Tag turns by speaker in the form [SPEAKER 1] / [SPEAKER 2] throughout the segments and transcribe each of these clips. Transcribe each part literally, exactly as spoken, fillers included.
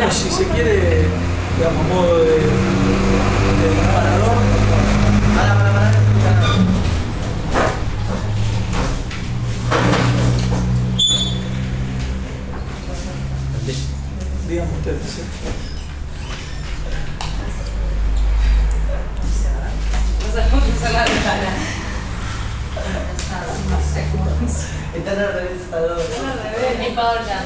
[SPEAKER 1] digamos, si se quiere, digamos, modo de, de disparador.
[SPEAKER 2] Para, para, para,
[SPEAKER 1] Digamos ustedes, ¿sí?
[SPEAKER 2] están al revés esta dos.
[SPEAKER 3] No importa.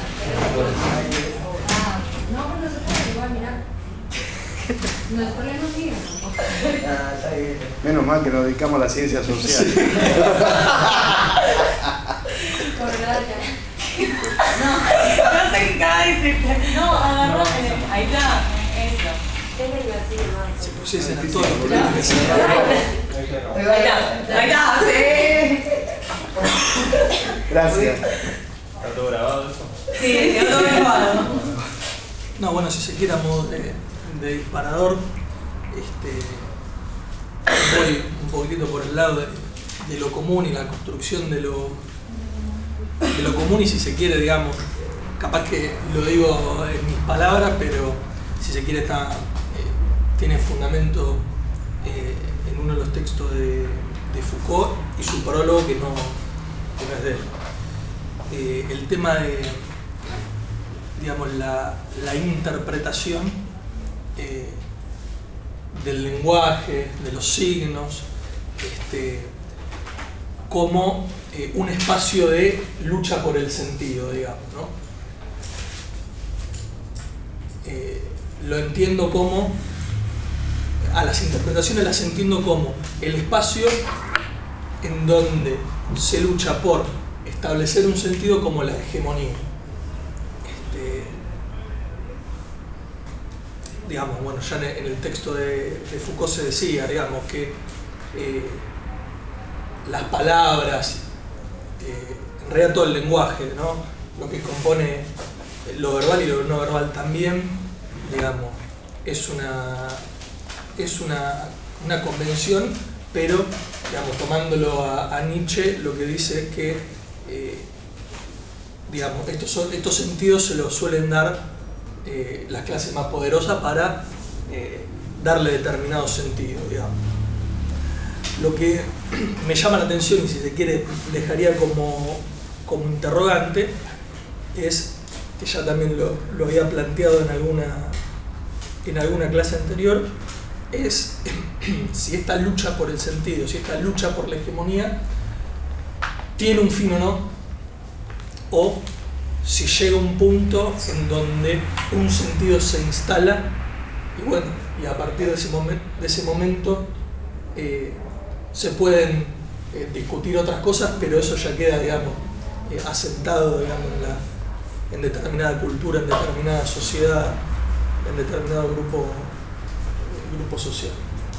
[SPEAKER 3] No, pero no se puede igual, mirá. No es problema mío.
[SPEAKER 2] Ah, está bien.
[SPEAKER 4] Menos mal que nos dedicamos a la ciencia social.
[SPEAKER 3] No, no sé qué cada dice. No, agarró. Ahí está. Eso.
[SPEAKER 1] Si pusiesen a todos los
[SPEAKER 2] Ahí
[SPEAKER 1] políticos.
[SPEAKER 3] está. Ahí está. Sí.
[SPEAKER 4] Gracias.
[SPEAKER 5] ¿Está todo grabado eso?
[SPEAKER 3] Sí, quedó todo grabado.
[SPEAKER 1] No, bueno, si se quiere a modo de, de disparador, este, voy un poquitito por el lado de, de lo común y la construcción de lo, de lo común y si se quiere, digamos, capaz que lo digo en mis palabras, pero si se quiere está, eh, tiene fundamento eh, en uno de los textos de, de Foucault y su prólogo que no, que no es de él. Eh, el tema de, digamos, la, la interpretación eh, del lenguaje, de los signos, este, como eh, un espacio de lucha por el sentido, digamos, ¿no? Eh, lo entiendo como, a las interpretaciones las entiendo como el espacio en donde se lucha por establecer un sentido como la hegemonía. Este, digamos, bueno, ya en el texto de, de Foucault se decía, digamos, que eh, las palabras, eh, en realidad todo el lenguaje, ¿no? Lo que compone lo verbal y lo no verbal también, digamos, es una, es una, una convención, pero, digamos, tomándolo a, a Nietzsche, lo que dice es que eh, digamos, estos, son, estos sentidos se los suelen dar eh, las clases más poderosas para eh, darle determinado sentido, digamos. Lo que me llama la atención y si se quiere dejaría como, como interrogante es, que ya también lo, lo había planteado en alguna, en alguna clase anterior, es si esta lucha por el sentido, si esta lucha por la hegemonía tiene un fin o no, o si llega un punto en donde un sentido se instala y bueno, y a partir de ese, momen, de ese momento eh, se pueden eh, discutir otras cosas, pero eso ya queda, digamos, eh, asentado, digamos, en, la, en determinada cultura, en determinada sociedad, en determinado grupo, grupo social.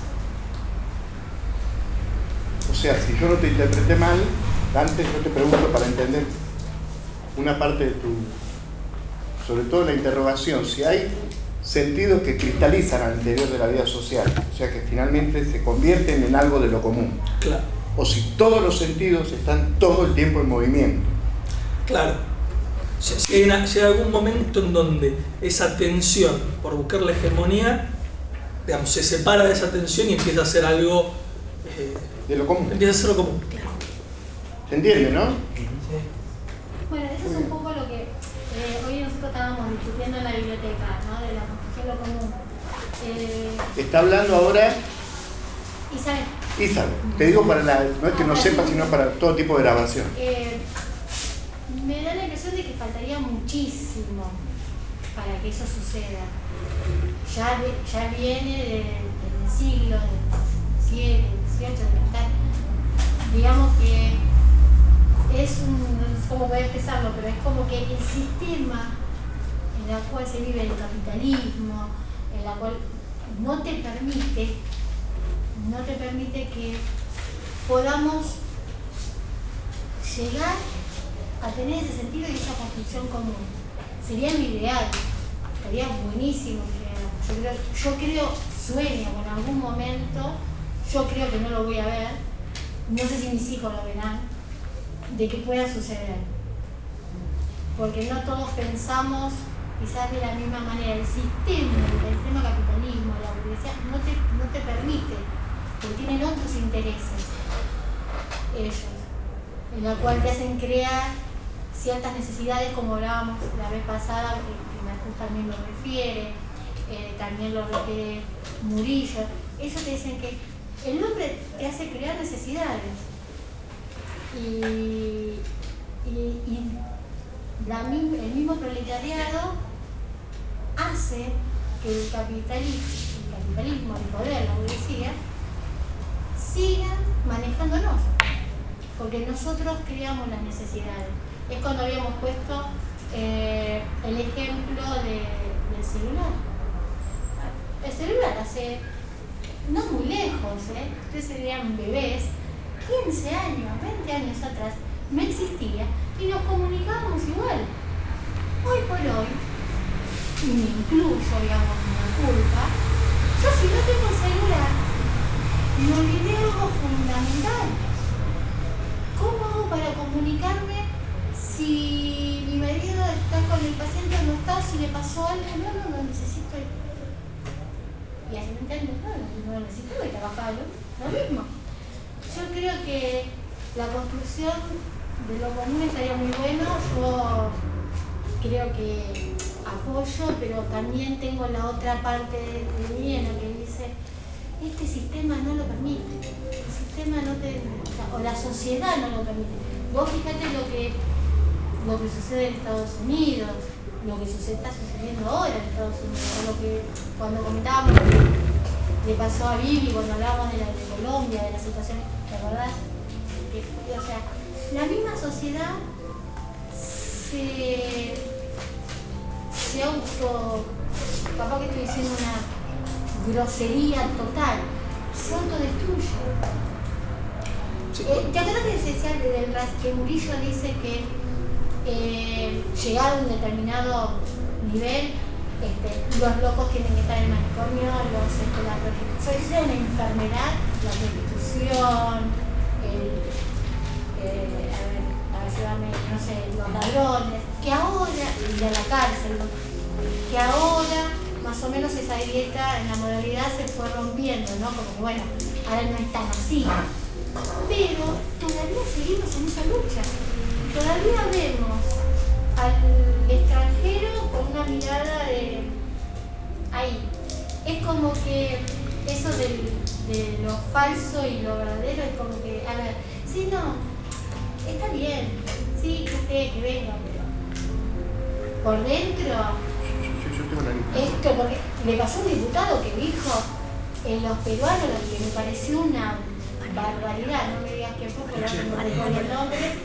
[SPEAKER 4] O sea, si yo no te interpreté mal, antes yo te pregunto para entender una parte de tu, sobre todo la interrogación, si hay sentidos que cristalizan al interior de la vida social, o sea que finalmente se convierten en algo de lo común.
[SPEAKER 1] Claro.
[SPEAKER 4] O si todos los sentidos están todo el tiempo en movimiento.
[SPEAKER 1] Claro. Si, si, hay una, si hay algún momento en donde esa tensión por buscar la hegemonía, digamos, se separa de esa tensión y empieza a ser algo eh,
[SPEAKER 4] de lo común.
[SPEAKER 1] Empieza a ser lo común. Claro.
[SPEAKER 4] ¿Se entiende, no?
[SPEAKER 6] Bueno, eso es un poco lo que eh, hoy nosotros estábamos discutiendo en la biblioteca, ¿no? De la construcción de lo común. Eh,
[SPEAKER 4] Está hablando ahora
[SPEAKER 6] Isabel.
[SPEAKER 4] Isabel. Te digo para la, no es que no sepa, sino para todo tipo de grabación.
[SPEAKER 6] Eh, me da la impresión de que faltaría muchísimo para que eso suceda. Ya, de, ya viene del siglo diecisiete, dieciocho, de tal. Digamos que es un, no sé cómo voy a expresarlo, pero es como que el sistema en el cual se vive el capitalismo, en la cual no te permite, no te permite que podamos llegar a tener ese sentido y esa construcción común. Sería lo ideal, sería buenísimo que yo creo, yo creo, sueño en algún momento, yo creo que no lo voy a ver, no sé si mis hijos lo verán, de que pueda suceder. Porque no todos pensamos quizás de la misma manera, el sistema, el sistema capitalismo, la burguesía, no te, no te permite, porque tienen otros intereses, ellos, en la cual te hacen crear ciertas necesidades, como hablábamos la vez pasada, que, que Marcus también lo refiere, eh, también lo refiere Murillo. Ellos te dicen que el hombre te hace crear necesidades y, y, y la, el mismo proletariado hace que el capitalismo, el capitalismo, el poder, la burguesía, sigan manejándonos, porque nosotros creamos las necesidades. Es cuando habíamos puesto eh, el ejemplo de, del celular. El celular hace, no muy lejos, ¿eh? Ustedes serían bebés, quince años, veinte años atrás, no existía y nos comunicábamos igual. Hoy por hoy, y me incluyo, digamos, una culpa, yo si no tengo celular, me olvidé algo fundamental. ¿Cómo hago para comunicarme si mi marido está con el paciente o no está, si le pasó algo? No, no, no necesito. Y hace veinte años no, no lo necesito y trabajaba lo, lo mismo. Yo creo que la construcción de lo común estaría muy bueno. Yo creo que apoyo, pero también tengo la otra parte de mí en la que dice, este sistema no lo permite, el sistema no te, o la sociedad no lo permite. Vos fíjate lo que, lo que sucede en Estados Unidos, lo que sucede, está sucediendo ahora en Estados Unidos, lo que cuando comentábamos lo que le pasó a Vivi, cuando hablábamos de, la, de Colombia, de la situación, ¿te acordás? Que, o sea, la misma sociedad se, se auto, capaz que estoy diciendo una grosería total, se autodestruye. Sí. Eh, ¿Te acuerdas que se decía del, que Murillo dice que eh, llegado a un determinado nivel, este, los locos tienen que estar en el manicomio, los, este, la prostitución, una enfermedad, la prostitución, el, eh, a ver, a ver si va a no sé, los ladrones, que ahora, y a la cárcel, que ahora más o menos esa dieta en la modalidad se fue rompiendo, ¿no? Como que bueno, ahora no es tan así. Pero todavía seguimos en esa lucha. Todavía vemos al extranjero con una mirada de ahí. Es como que eso del, de lo falso y lo verdadero es como que, a ver, sí, no, está bien, sí, que usted, que venga, pero por dentro. Esto, porque le pasó a un diputado que dijo en los peruanos, lo que me pareció una barbaridad, no me digas que fue, pero no me recuerdo el nombre,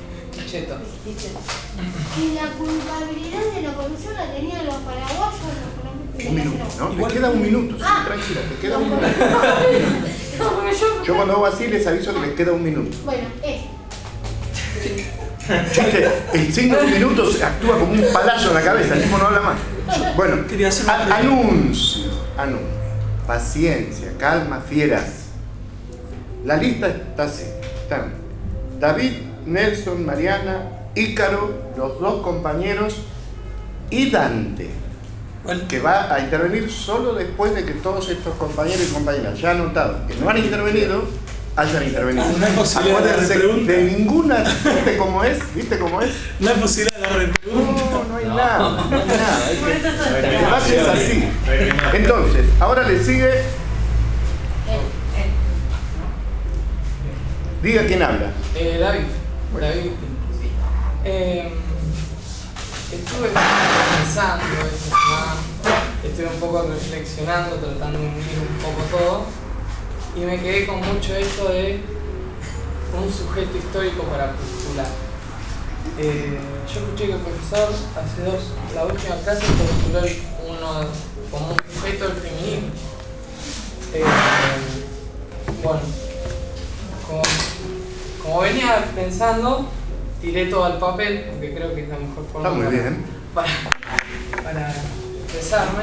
[SPEAKER 6] que la culpabilidad de la corrupción la tenían los paraguayos, los colombianos.
[SPEAKER 4] Un minuto, ¿no? Igual, te queda un minuto, sí, ah, tranquila, te queda un minuto.
[SPEAKER 6] No, yo,
[SPEAKER 4] yo cuando hago así les aviso que les queda un minuto.
[SPEAKER 6] Bueno, es.
[SPEAKER 4] Chiste, en cinco minutos actúa como un palazo en la cabeza, el mismo no habla más. Bueno, a, anuncio, anuncio, paciencia, calma, fieras. La lista está así, están David, Nelson, Mariana, Ícaro, los dos compañeros y Dante, que va a intervenir solo después de que todos estos compañeros y compañeras ya anotados que no han intervenido, hayan intervenido.
[SPEAKER 1] No hay posibilidad de repregunta.
[SPEAKER 4] De ninguna, ¿viste cómo es? ¿Viste cómo es?
[SPEAKER 1] No hay posibilidad de repregunta.
[SPEAKER 4] No, no hay nada, no hay nada. Hay que, el debate es así. Entonces, ahora le sigue. Diga quién habla.
[SPEAKER 7] Eh, David. David. Eh, estuve pensando esta semana, estuve un poco reflexionando, tratando de unir un poco todo, y me quedé con mucho esto de un sujeto histórico para postular. Eh, yo escuché que el profesor hace dos, la última clase postuló uno como un sujeto del feminismo. Eh, bueno, como, como venía pensando, tiré todo al papel, porque creo que es la mejor forma
[SPEAKER 4] Está muy bien.
[SPEAKER 7] Para, para expresarme.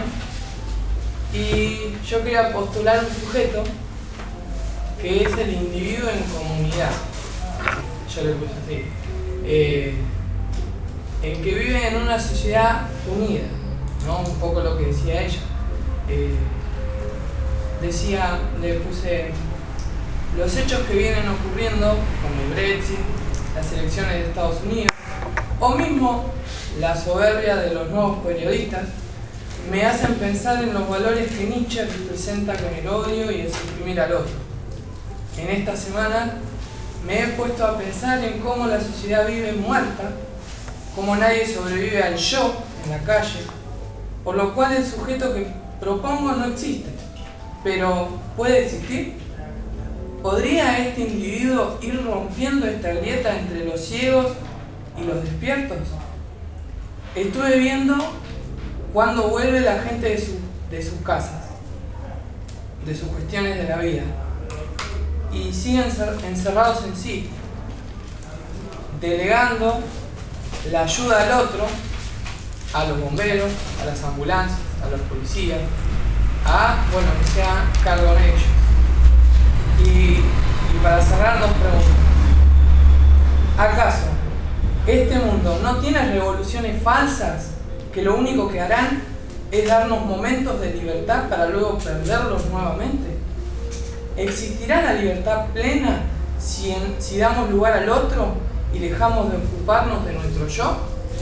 [SPEAKER 7] Y yo quería postular un sujeto que es el individuo en comunidad. Yo le puse así. Eh, en que vive en una sociedad unida. ¿no? Un poco lo que decía ella. Eh, decía, le puse los hechos que vienen ocurriendo con el Brexit, las elecciones de Estados Unidos, o mismo la soberbia de los nuevos periodistas, me hacen pensar en los valores que Nietzsche representa con el odio y el suprimir al otro. En esta semana me he puesto a pensar en cómo la sociedad vive muerta, cómo nadie sobrevive al yo en la calle, por lo cual el sujeto que propongo no existe. Pero, ¿puede existir? ¿Podría este individuo ir rompiendo esta grieta entre los ciegos y los despiertos? Estuve viendo cuando vuelve la gente de, su, de sus casas, de sus cuestiones de la vida, y siguen encerrados en sí, delegando la ayuda al otro, a los bomberos, a las ambulancias, a los policías, a, bueno, que sea cargo de ellos. Y, y para cerrar nos pregunto, ¿acaso este mundo no tiene revoluciones falsas que lo único que harán es darnos momentos de libertad para luego perderlos nuevamente? ¿Existirá la libertad plena si, en, si damos lugar al otro y dejamos de ocuparnos de nuestro yo?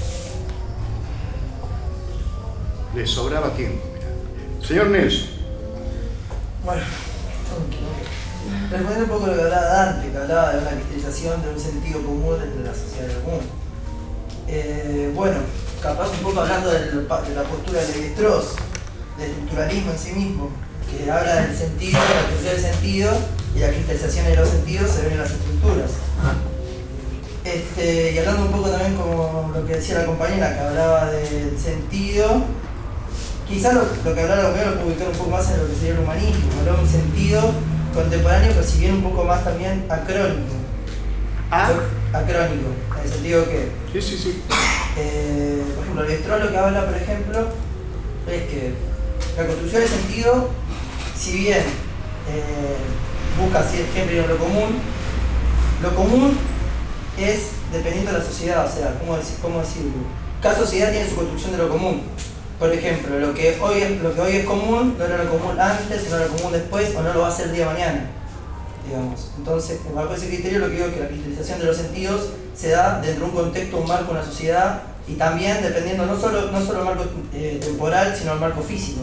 [SPEAKER 4] Le sobraba tiempo. Señor Nelson.
[SPEAKER 2] Bueno, respondiendo un poco a lo que hablaba Dante, que hablaba de una cristalización de un sentido común entre la sociedad y el mundo. Eh, bueno, capaz un poco hablando de la postura de Lévi-Strauss, del estructuralismo en sí mismo, que habla del sentido, de la estructura del sentido, y la cristalización de los sentidos se ven en las estructuras. Este, y hablando un poco también como lo que decía la compañera, que hablaba del sentido, quizás lo, lo que hablaba lo puedo ubicar un poco más en lo que sería el humanismo, hablaba de un sentido contemporáneo, pero si bien un poco más también acrónico.
[SPEAKER 4] ¿Ah?
[SPEAKER 2] Acrónico, en el sentido que,
[SPEAKER 4] Sí, sí, sí.
[SPEAKER 2] eh, por ejemplo, Lévi-Strauss lo que habla, por ejemplo, es que la construcción del sentido, si bien eh, busca siempre ir a lo común, lo común es dependiendo de la sociedad, o sea, ¿cómo, decir, cómo decirlo? Cada sociedad tiene su construcción de lo común. Por ejemplo, lo que, hoy es, lo que hoy es común no era lo común antes, no era lo común después, o no lo va a ser el día de mañana, digamos. Entonces, bajo ese criterio, lo que digo es que la cristalización de los sentidos se da dentro de un contexto, un marco, una sociedad, y también dependiendo no solo, no solo el marco eh, temporal, sino el marco físico.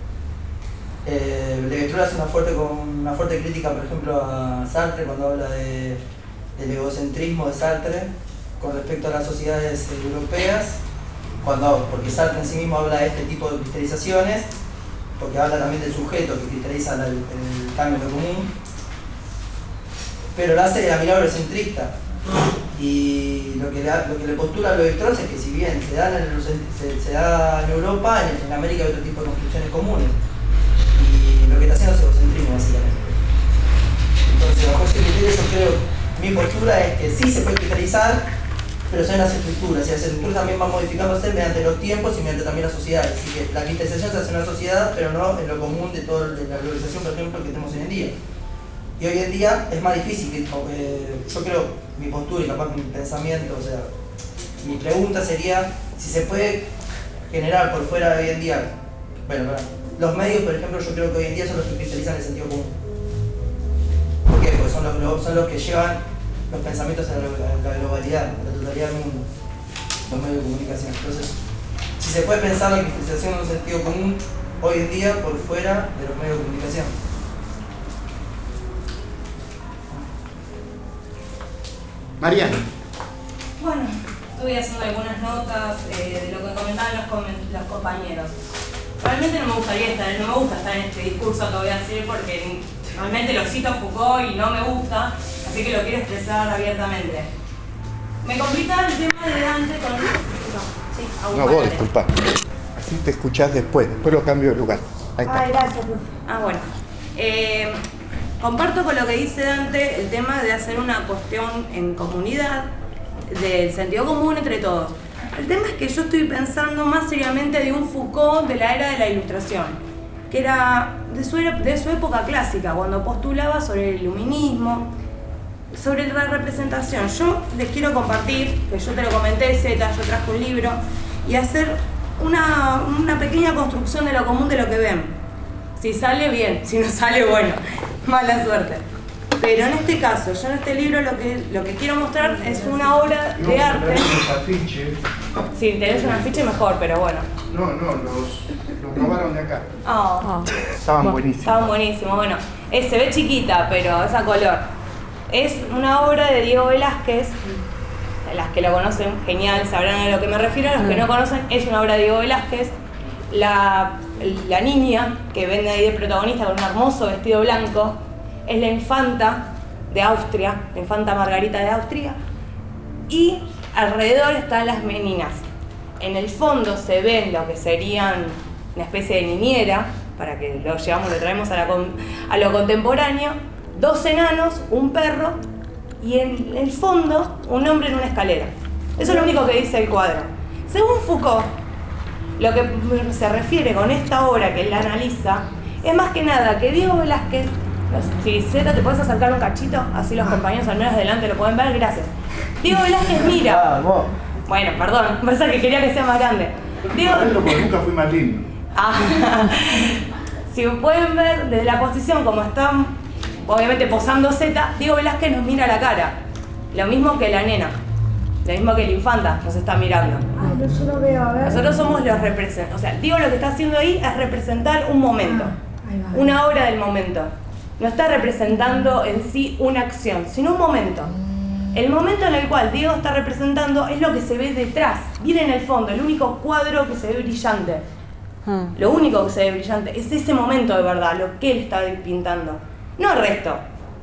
[SPEAKER 2] Eh, Lévi-Strauss hace una fuerte, una fuerte crítica, por ejemplo, a Sartre cuando habla de, del egocentrismo de Sartre con respecto a las sociedades europeas, cuando, porque Sartre en sí mismo habla de este tipo de cristalizaciones, porque habla también del sujeto que cristaliza el, el cambio en lo común, pero lo hace de la mirada eurocentrista. Y lo que, le, lo que le postula a Lévi-Strauss es que si bien se da en, el, se, se da en Europa, en, en América hay otro tipo de construcciones comunes. Y lo que está haciendo es egocentrismo, básicamente. Entonces, bajo ese criterio, yo creo, mi postura es que sí se puede cristalizar, pero son las estructuras, y las estructuras también van modificándose mediante los tiempos y mediante también las sociedades. Así que la cristalización se hace en una sociedad, pero no en lo común de toda la globalización, por ejemplo, que tenemos hoy en día. Y hoy en día es más difícil, eh, yo creo, mi postura y capaz mi pensamiento, o sea, mi pregunta sería si se puede generar por fuera de hoy en día, bueno, para, los medios, por ejemplo, yo creo que hoy en día son los que cristalizan el sentido común. ¿Por qué? Porque son los, son los que llevan los pensamientos a la, a la globalidad, a la totalidad del mundo, los medios de comunicación. Entonces, si se puede pensar la cristalización en un sentido común hoy en día por fuera de los medios de comunicación.
[SPEAKER 4] Mariana.
[SPEAKER 3] Bueno, estuve haciendo algunas notas eh, de lo que comentaban los, com los compañeros. Realmente no me gustaría estar, no me gusta estar en este discurso que voy a decir porque realmente lo cito a Foucault y no me gusta, así que lo quiero expresar abiertamente. Me complica el tema de Dante con... No, sí, aún
[SPEAKER 4] No, vos, disculpa. Así te escuchás después, después lo cambio de lugar. Ahí está.
[SPEAKER 3] Ay, gracias. Ah, bueno. Eh, comparto con lo que dice Dante el tema de hacer una cuestión en comunidad, del sentido común entre todos. El tema es que yo estoy pensando más seriamente de un Foucault de la era de la Ilustración, que era de su, de su época clásica, cuando postulaba sobre el iluminismo, sobre la representación. Yo les quiero compartir, que yo te lo comenté, Zeta, yo traje un libro, y hacer una, una pequeña construcción de lo común de lo que ven. Si sale, bien. Si no sale, bueno. Mala suerte. Pero en este caso, yo en este libro lo que, lo que quiero mostrar es una obra de
[SPEAKER 4] No,
[SPEAKER 3] arte.
[SPEAKER 4] los afiches.
[SPEAKER 3] Si tenés un afiche mejor, pero bueno.
[SPEAKER 4] No, no, los, los robaron de acá.
[SPEAKER 3] Oh,
[SPEAKER 4] Estaban buenísimos.
[SPEAKER 3] estaban buenísimos. Bueno, es, se ve chiquita, pero es a color. Es una obra de Diego Velázquez. Las que lo conocen, genial, sabrán a lo que me refiero. Los que no conocen, es una obra de Diego Velázquez. La, la niña que ven ahí de protagonista con un hermoso vestido blanco es la infanta de Austria, la infanta Margarita de Austria, y alrededor están las meninas. En el fondo se ven lo que serían una especie de niñera, para que lo llevamos, lo traemos a, la, a lo contemporáneo, dos enanos, un perro, y en el fondo un hombre en una escalera. Eso es lo único que dice el cuadro. Según Foucault, lo que se refiere con esta obra que él analiza es más que nada que Diego Velázquez, si Zeta te puedes acercar un cachito, así los compañeros al menos delante lo pueden ver, gracias. Diego Velázquez mira. Bueno, perdón, pasa que quería que sea más grande. Diego...
[SPEAKER 4] Porque nunca fui más lindo.
[SPEAKER 3] Ah, si pueden ver desde la posición como están, obviamente posando Zeta, Diego Velázquez nos mira a la cara. Lo mismo que la nena, lo mismo que la infanta nos está mirando.
[SPEAKER 8] Ay, no, yo no veo, a ver.
[SPEAKER 3] Nosotros somos los representantes. O sea, Diego lo que está haciendo ahí es representar un momento,
[SPEAKER 8] Ahí va.
[SPEAKER 3] una obra del momento. No está representando en sí una acción, sino un momento. El momento en el cual Diego está representando es lo que se ve detrás, viene en el fondo, el único cuadro que se ve brillante. Lo único que se ve brillante es ese momento de verdad, lo que él está pintando. No el resto.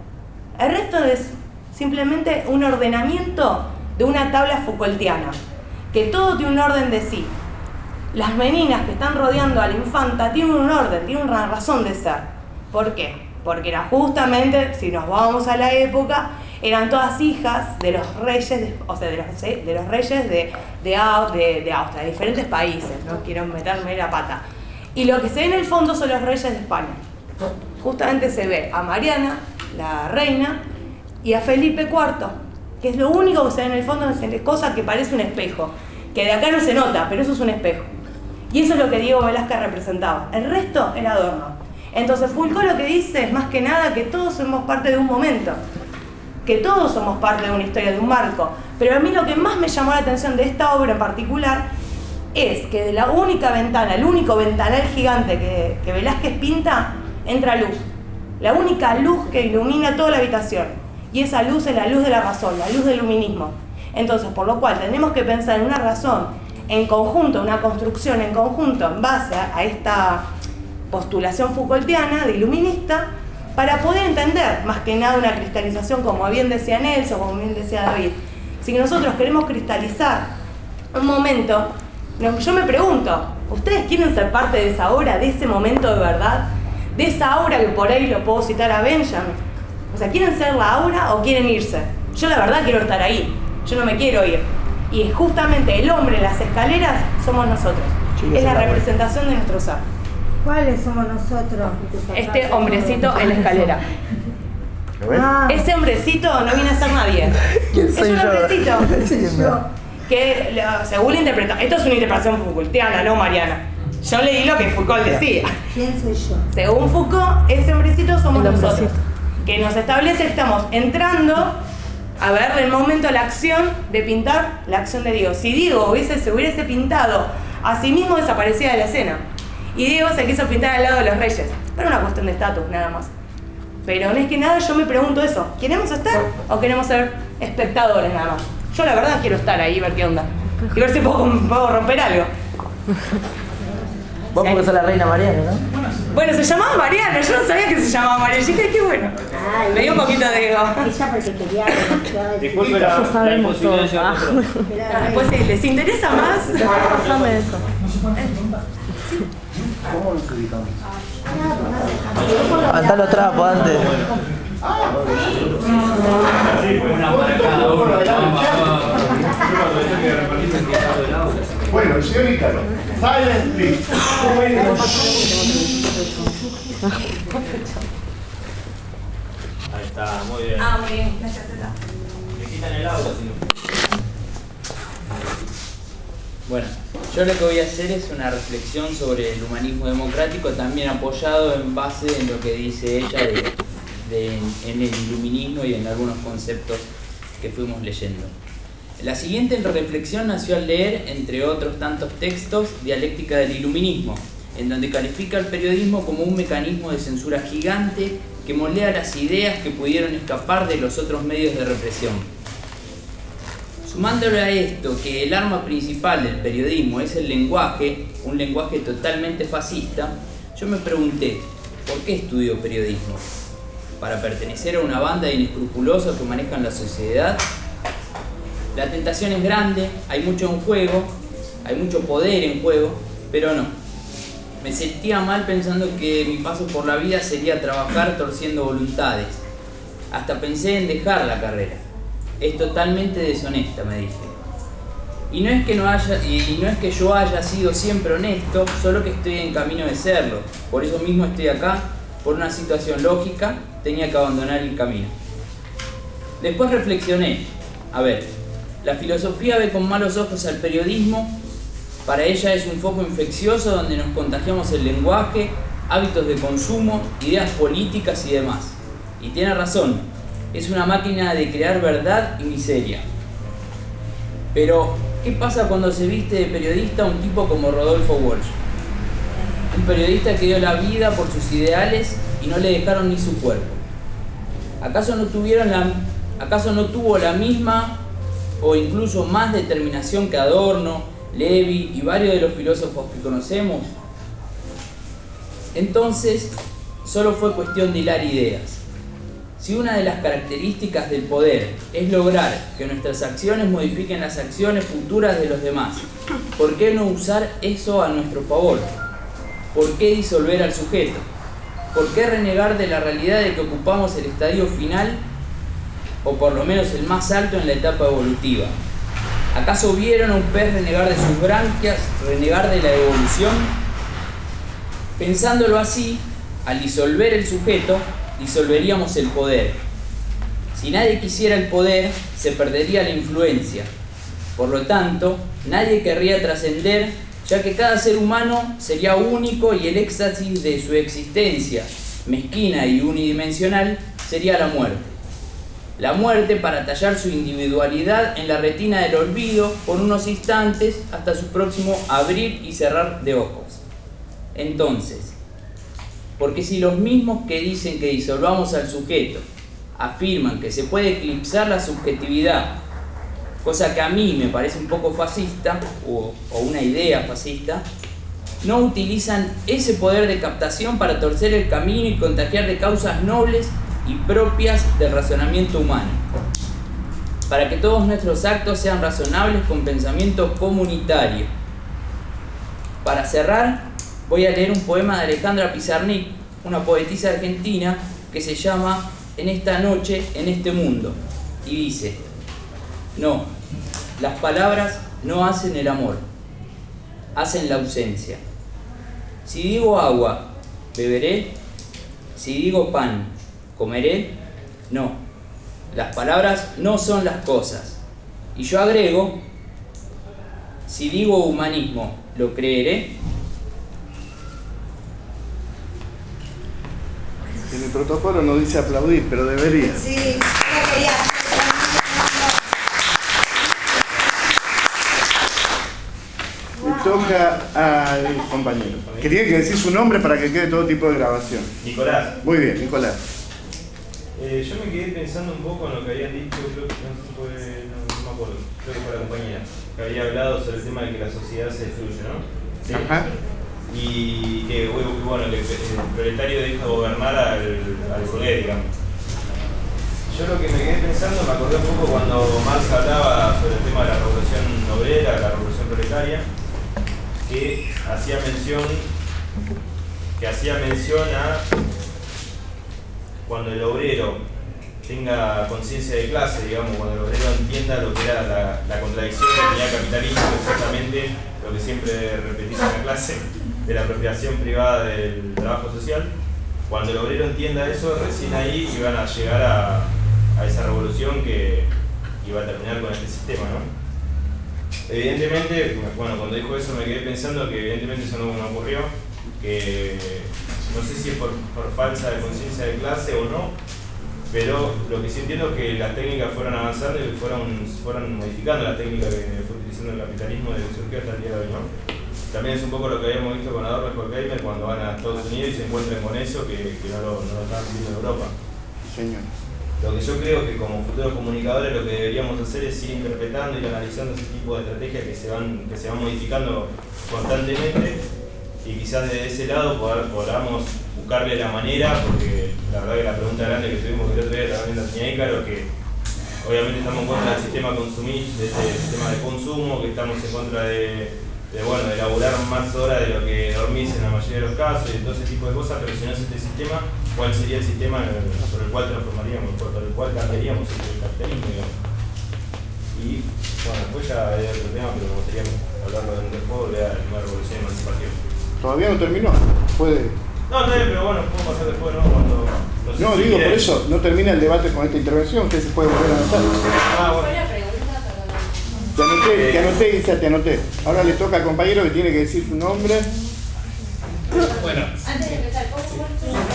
[SPEAKER 3] El resto es simplemente un ordenamiento de una tabla Foucaultiana, que todo tiene un orden de sí. Las meninas que están rodeando a la infanta tienen un orden, tienen una razón de ser. ¿Por qué? Porque era justamente, si nos vamos a la época, eran todas hijas de los reyes, de, o sea, de los, de los reyes de, de, de, de Austria, de diferentes países, no quiero meterme la pata. Y lo que se ve en el fondo son los reyes de España. Justamente se ve a Mariana, la reina, y a Felipe cuarto, que es lo único que se ve en el fondo, es cosa que parece un espejo, que de acá no se nota, pero eso es un espejo. Y eso es lo que Diego Velázquez representaba. El resto era adorno. Entonces Foucault lo que dice es más que nada que todos somos parte de un momento, que todos somos parte de una historia, de un marco. Pero a mí lo que más me llamó la atención de esta obra en particular es que de la única ventana, el único ventanal gigante que, que Velázquez pinta, entra luz. La única luz que ilumina toda la habitación. Y esa luz es la luz de la razón, la luz del luminismo. Entonces, por lo cual tenemos que pensar en una razón en conjunto, una construcción en conjunto en base a, a esta postulación Foucaultiana de iluminista, para poder entender más que nada una cristalización, como bien decía Nelson, como bien decía David. Si nosotros queremos cristalizar un momento, yo me pregunto, ¿ustedes quieren ser parte de esa obra, de ese momento de verdad? De esa obra que por ahí lo puedo citar a Benjamin. O sea, ¿quieren ser la obra o quieren irse? Yo la verdad quiero estar ahí, yo no me quiero ir. Y justamente el hombre en las escaleras somos nosotros. Es la representación de nuestro ser.
[SPEAKER 8] ¿Cuáles somos nosotros?
[SPEAKER 3] Este hombrecito en la escalera.
[SPEAKER 4] ¿Lo ves?
[SPEAKER 8] Ah,
[SPEAKER 3] Ese hombrecito no viene a ser nadie.
[SPEAKER 2] ¿Quién
[SPEAKER 3] Es
[SPEAKER 2] soy
[SPEAKER 3] un
[SPEAKER 2] yo?
[SPEAKER 3] hombrecito
[SPEAKER 2] ¿Quién soy yo?
[SPEAKER 3] que, lo- según la interpretación, esto es una interpretación Foucaultiana, no Mariana. Yo leí lo que Foucault decía.
[SPEAKER 8] ¿quién soy yo?
[SPEAKER 3] Según Foucault, ese hombrecito somos
[SPEAKER 8] El
[SPEAKER 3] nosotros.
[SPEAKER 8] hombrecito.
[SPEAKER 3] Que nos establece que estamos entrando a ver el momento, la acción de pintar la acción de Diego. Si Diego hubiese, se hubiese pintado a sí mismo, desaparecía de la escena. Y Diego se quiso pintar al lado de los reyes. Pero una cuestión de estatus, nada más. Pero no es que nada, yo me pregunto eso. ¿Queremos estar o queremos ser espectadores nada más? Yo la verdad quiero estar ahí, ver qué onda. Y ver si puedo, puedo romper algo.
[SPEAKER 2] Vos porque sos la reina Mariana, ¿no?
[SPEAKER 3] Bueno, se llamaba Mariana, yo no sabía que se llamaba Mariana. Yo dije, qué bueno.
[SPEAKER 8] Ay,
[SPEAKER 3] Me dio un poquito de ego.
[SPEAKER 8] Ella porque quería demasiado.
[SPEAKER 5] Disculpe la,
[SPEAKER 8] Eso
[SPEAKER 5] la
[SPEAKER 8] sabemos
[SPEAKER 5] imposibilidad de
[SPEAKER 8] todos.
[SPEAKER 5] llevar otro.
[SPEAKER 3] Ah, después, si les interesa más,
[SPEAKER 8] Pásame eso.
[SPEAKER 4] ¿Cómo nos ubicamos?
[SPEAKER 2] Levantá los trapos antes.
[SPEAKER 5] Una para cada uno.
[SPEAKER 4] Bueno, el señor Ícaro. Silent, please.
[SPEAKER 5] Ahí está, muy bien.
[SPEAKER 3] ah, muy bien, gracias, Zeta.
[SPEAKER 5] Me quitan el auto si no. Bueno.
[SPEAKER 9] Yo lo que voy a hacer es una reflexión sobre el humanismo democrático, también apoyado en base en lo que dice ella de, de, en el iluminismo y en algunos conceptos que fuimos leyendo. La siguiente reflexión nació al leer, entre otros tantos textos, Dialéctica del Iluminismo, en donde califica el periodismo como un mecanismo de censura gigante que moldea las ideas que pudieron escapar de los otros medios de represión. Sumándole a esto que el arma principal del periodismo es el lenguaje, un lenguaje totalmente fascista, yo me pregunté, ¿por qué estudio periodismo? ¿Para pertenecer a una banda de inescrupulosos que manejan la sociedad? La tentación es grande, hay mucho en juego, hay mucho poder en juego, pero no. Me sentía mal pensando que mi paso por la vida sería trabajar torciendo voluntades. Hasta pensé en dejar la carrera. Es totalmente deshonesta, me dije. Y no es que, no haya, y no es que yo haya sido siempre honesto, solo que estoy en camino de serlo. Por eso mismo estoy acá, por una situación lógica, tenía que abandonar el camino. Después reflexioné. A ver, la filosofía ve con malos ojos al periodismo. Para ella es un foco infeccioso donde nos contagiamos el lenguaje, hábitos de consumo, ideas políticas y demás. Y tiene razón, es una máquina de crear verdad y miseria. Pero, ¿qué pasa cuando se viste de periodista un tipo como Rodolfo Walsh? Un periodista que dio la vida por sus ideales y no le dejaron ni su cuerpo. ¿Acaso no tuvieron la, acaso no tuvo la misma o incluso más determinación que Adorno, Levi y varios de los filósofos que conocemos? Entonces, solo fue cuestión de hilar ideas. Si una de las características del poder es lograr que nuestras acciones modifiquen las acciones futuras de los demás, ¿por qué no usar eso a nuestro favor? ¿Por qué disolver al sujeto? ¿Por qué renegar de la realidad de que ocupamos el estadio final, o por lo menos el más alto en la etapa evolutiva? ¿Acaso vieron a un pez renegar de sus branquias, renegar de la evolución? Pensándolo así, al disolver el sujeto, disolveríamos el poder. Si nadie quisiera el poder, se perdería la influencia. Por lo tanto, nadie querría trascender, ya que cada ser humano sería único y el éxtasis de su existencia, mezquina y unidimensional, sería la muerte. La muerte para tallar su individualidad en la retina del olvido por unos instantes hasta su próximo abrir y cerrar de ojos. Entonces, porque si los mismos que dicen que disolvamos al sujeto afirman que se puede eclipsar la subjetividad, cosa que a mí me parece un poco fascista o, o una idea fascista, no utilizan ese poder de captación para torcer el camino y contagiar de causas nobles y propias del razonamiento humano, para que todos nuestros actos sean razonables con pensamiento comunitario. Para cerrar, voy a leer un poema de Alejandra Pizarnik, una poetisa argentina, que se llama En esta noche, en este mundo, y dice: no, las palabras no hacen el amor, hacen la ausencia. Si digo agua, beberé. Si digo pan, comeré. No, las palabras no son las cosas. Y yo agrego: si digo humanismo, ¿lo creeré?
[SPEAKER 4] En el protocolo no dice aplaudir, pero debería.
[SPEAKER 8] Sí, no quería.
[SPEAKER 4] Le toca al compañero. Quería que decir su nombre para que quede todo tipo de grabación.
[SPEAKER 5] Nicolás.
[SPEAKER 4] Muy bien, Nicolás.
[SPEAKER 5] Eh, yo me quedé pensando un poco en lo que habían dicho, creo que no, fue, no, no me acuerdo, creo que fue la compañera, que había hablado sobre el tema de que la sociedad se destruye, ¿no? ¿Sí?
[SPEAKER 4] Ajá.
[SPEAKER 5] Y que bueno, bueno, el, el proletario deja gobernar al, al poder, digamos. Yo lo que me quedé pensando, me acordé un poco cuando Marx hablaba sobre el tema de la revolución obrera, la revolución proletaria, que hacía mención, que hacía mención a cuando el obrero tenga conciencia de clase, digamos, cuando el obrero entienda lo que era la, la contradicción que tenía el capitalismo, exactamente lo que siempre repetís en la clase, de la apropiación privada del trabajo social. Cuando el obrero entienda eso, recién ahí iban a llegar a, a esa revolución que iba a terminar con este sistema, ¿no? evidentemente, bueno, cuando dijo eso me quedé pensando que evidentemente eso no me ocurrió, que no sé si es por, por falsa de conciencia de clase o no, pero lo que sí entiendo es que las técnicas fueron avanzando y fueron, fueron modificando la técnica que fue utilizando el capitalismo desde que surgió hasta el día de hoy, ¿no? También es un poco lo que habíamos visto con Adorno y Horkheimer cuando van a Estados Unidos y se encuentran con eso que, que no, lo, no lo están viendo en Europa.
[SPEAKER 4] Señor.
[SPEAKER 5] Lo que yo creo que como futuros comunicadores lo que deberíamos hacer es ir interpretando y analizando ese tipo de estrategias que se van, que se van modificando constantemente y quizás desde ese lado poder, podamos buscarle la manera, porque la verdad que la pregunta grande que tuvimos el otro día también la tenía Ícaro, que obviamente estamos en contra del sistema consumista, de este sistema de consumo, que estamos en contra de, de, bueno, de elaborar más horas de lo que dormís en la mayoría de los casos y todo ese tipo de cosas, pero si no es este sistema, ¿cuál sería el sistema por el cual transformaríamos, por el cual cambiaríamos el capitalismo, digamos? Y bueno, después ya hay otro tema, pero me gustaría hablarlo de un después de la nueva revolución de emancipación.
[SPEAKER 4] Todavía no terminó, puede...
[SPEAKER 5] No, no, pero bueno, puedo pasar después, ¿no? Cuando, no, sé
[SPEAKER 4] no
[SPEAKER 5] si
[SPEAKER 4] digo,
[SPEAKER 5] quieren.
[SPEAKER 4] por eso, no termina el debate con esta intervención, que se puede volver a anotar.
[SPEAKER 5] Ah, bueno.
[SPEAKER 4] Te anoté, te anoté, Isa, te anoté. Ahora le toca al compañero que tiene que decir su nombre.
[SPEAKER 10] Bueno.
[SPEAKER 6] Antes de empezar, ¿cómo fue la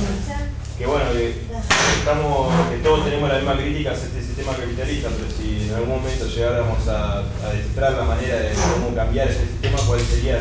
[SPEAKER 5] Que bueno, que, estamos, que todos tenemos la misma crítica a este sistema capitalista, pero si en algún momento llegáramos a, a descifrar la manera de cómo cambiar ese sistema, ¿cuál sería?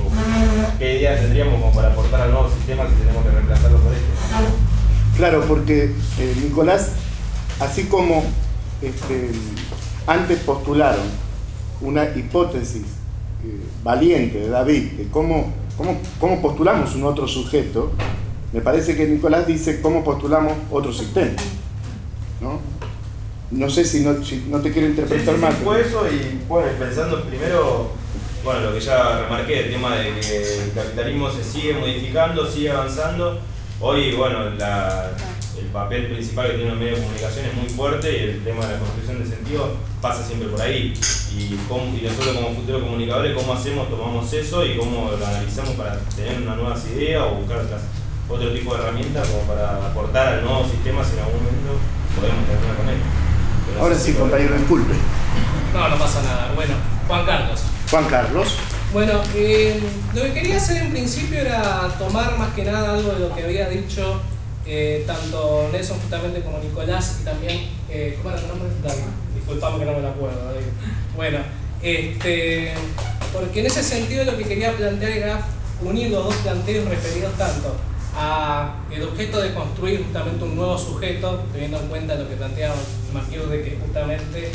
[SPEAKER 5] O, ¿qué ideas tendríamos como para aportar al nuevo sistema si tenemos que reemplazarlo por este?
[SPEAKER 4] Claro, porque eh, Nicolás, así como este, antes postularon una hipótesis eh, valiente de David de cómo, cómo, cómo postulamos un otro sujeto, me parece que Nicolás dice cómo postulamos otro sistema, ¿no? No sé si no, si no te quiero interpretar
[SPEAKER 5] sí, sí,
[SPEAKER 4] mal.
[SPEAKER 5] sí, fue eso y bueno, pensando primero, bueno, lo que ya remarqué, el tema de que el capitalismo se sigue modificando, sigue avanzando. Hoy, bueno, la, el papel principal que tiene los medios de comunicación es muy fuerte y el tema de la construcción de sentido pasa siempre por ahí. Y, cómo, y nosotros como futuros comunicadores, ¿cómo hacemos? Tomamos eso y cómo lo analizamos para tener unas nuevas ideas o buscar otras, otro tipo de herramientas como para aportar al nuevo sistema si en algún momento podemos terminar con él. Pero
[SPEAKER 4] Ahora
[SPEAKER 5] no sé
[SPEAKER 4] sí,
[SPEAKER 5] si
[SPEAKER 4] compañero, disculpe.
[SPEAKER 10] No, no pasa nada. Bueno, Juan Carlos.
[SPEAKER 4] Juan Carlos.
[SPEAKER 10] Bueno, eh, lo que quería hacer en principio era tomar más que nada algo de lo que había dicho eh, tanto Nelson justamente como Nicolás y también, eh, ¿cómo era tu nombre? David. Disculpame que no me lo acuerdo, David. Bueno, este, porque en ese sentido lo que quería plantear era unir los dos planteos referidos tanto a el objeto de construir justamente un nuevo sujeto, teniendo en cuenta lo que planteaba Marqués de que justamente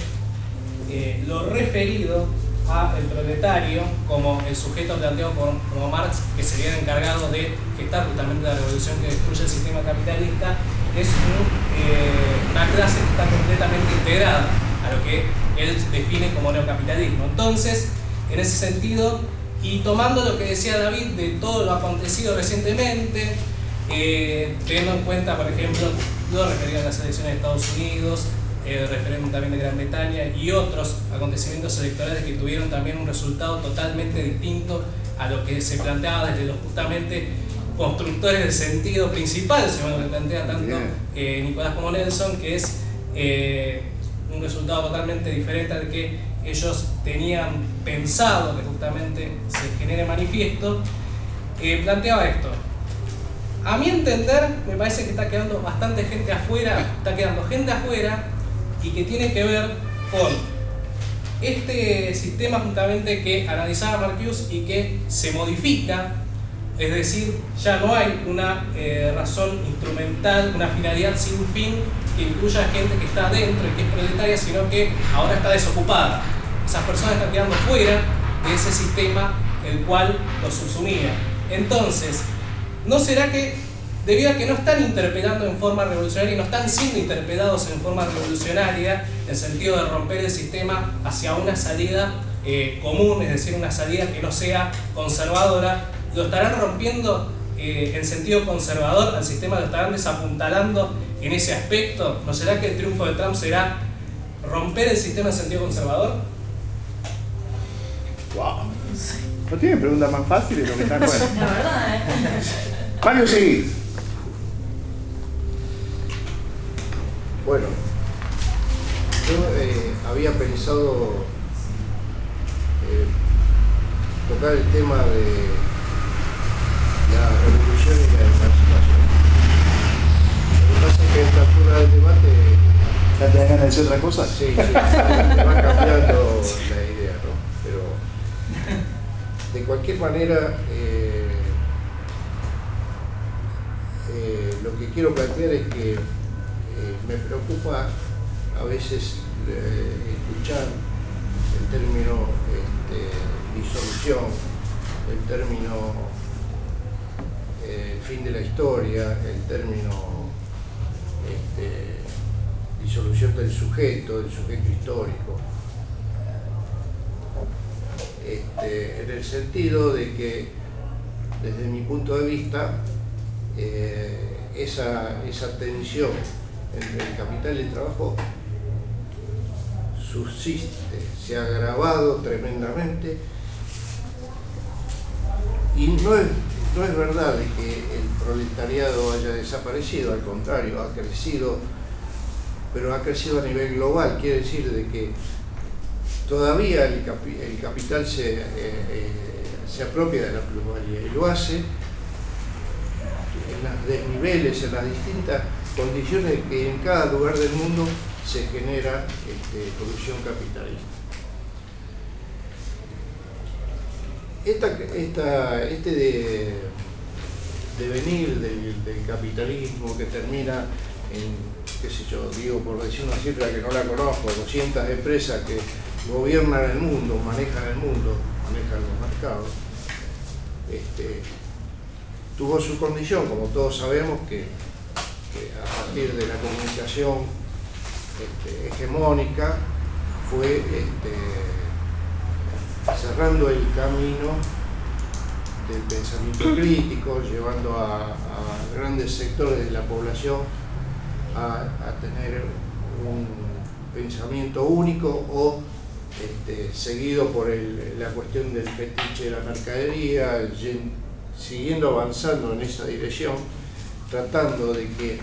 [SPEAKER 10] eh, lo referido a el proletario como el sujeto planteado por como Marx, que sería el encargado de gestar justamente la revolución que destruye el sistema capitalista, es un, eh, una clase que está completamente integrada a lo que él define como neocapitalismo. Entonces, en ese sentido, y tomando lo que decía David de todo lo acontecido recientemente, eh, teniendo en cuenta, por ejemplo, lo referido a las elecciones de Estados Unidos, el referéndum también de Gran Bretaña y otros acontecimientos electorales que tuvieron también un resultado totalmente distinto a lo que se planteaba desde los justamente constructores del sentido principal, según lo que plantea tanto eh, Nicolás como Nelson, que es eh, un resultado totalmente diferente al que ellos tenían pensado que justamente se genere manifiesto. Eh, planteaba esto. A mi entender, me parece que está quedando bastante gente afuera, está quedando gente afuera y que tiene que ver con este sistema justamente que analizaba Marcuse y que se modifica, es decir, ya no hay una eh, razón instrumental, una finalidad sin fin que incluya gente que está dentro y que es proletaria, sino que ahora está desocupada. Esas personas están quedando fuera de ese sistema el cual los subsumía. Entonces, ¿no será que debido a que no están interpelando en forma revolucionaria y no están siendo interpelados en forma revolucionaria, en el sentido de romper el sistema hacia una salida eh, común, es decir, una salida que no sea conservadora, lo estarán rompiendo eh, en sentido conservador al sistema, lo estarán desapuntalando en ese aspecto? ¿No será que el triunfo de Trump será romper el sistema en sentido conservador?
[SPEAKER 4] Wow. ¿No tienen preguntas más fáciles de lo que están bueno?
[SPEAKER 3] La verdad, ¿eh?
[SPEAKER 4] Mario, sí.
[SPEAKER 11] Bueno, yo eh, había pensado tocar el tema de la revolución y la emancipación. Lo que pasa es que a esta altura del debate...
[SPEAKER 4] ¿Ya te dan ganas de decir otra cosa?
[SPEAKER 11] Sí, sí, me va cambiando la idea, ¿no? Pero de cualquier manera, eh, eh, lo que quiero plantear es que eh, me preocupa a veces eh, escuchar el término este, disolución, el término eh, fin de la historia, el término este, disolución del sujeto, del sujeto histórico, este, en el sentido de que, desde mi punto de vista, eh, esa, esa tensión entre el capital y el trabajo subsiste, se ha agravado tremendamente, y no es, no es verdad de que el proletariado haya desaparecido, al contrario, ha crecido, pero ha crecido a nivel global. Quiere decir de que todavía el, capi, el capital se, eh, eh, se apropia de la plusvalía, y lo hace en los desniveles, en las distintas condiciones que en cada lugar del mundo se genera este, producción capitalista. Esta, esta, este de, devenir del, del capitalismo que termina en, qué sé yo, digo por decir una cifra que no la conozco, doscientas empresas que gobiernan el mundo, manejan el mundo, manejan los mercados, este, tuvo su condición, como todos sabemos, que, que a partir de la comunicación este, hegemónica fue este, cerrando el camino del pensamiento crítico, llevando a, a grandes sectores de la población a, a tener un pensamiento único o este, seguido por el, la cuestión del fetiche de la mercadería, siguiendo avanzando en esa dirección, tratando de que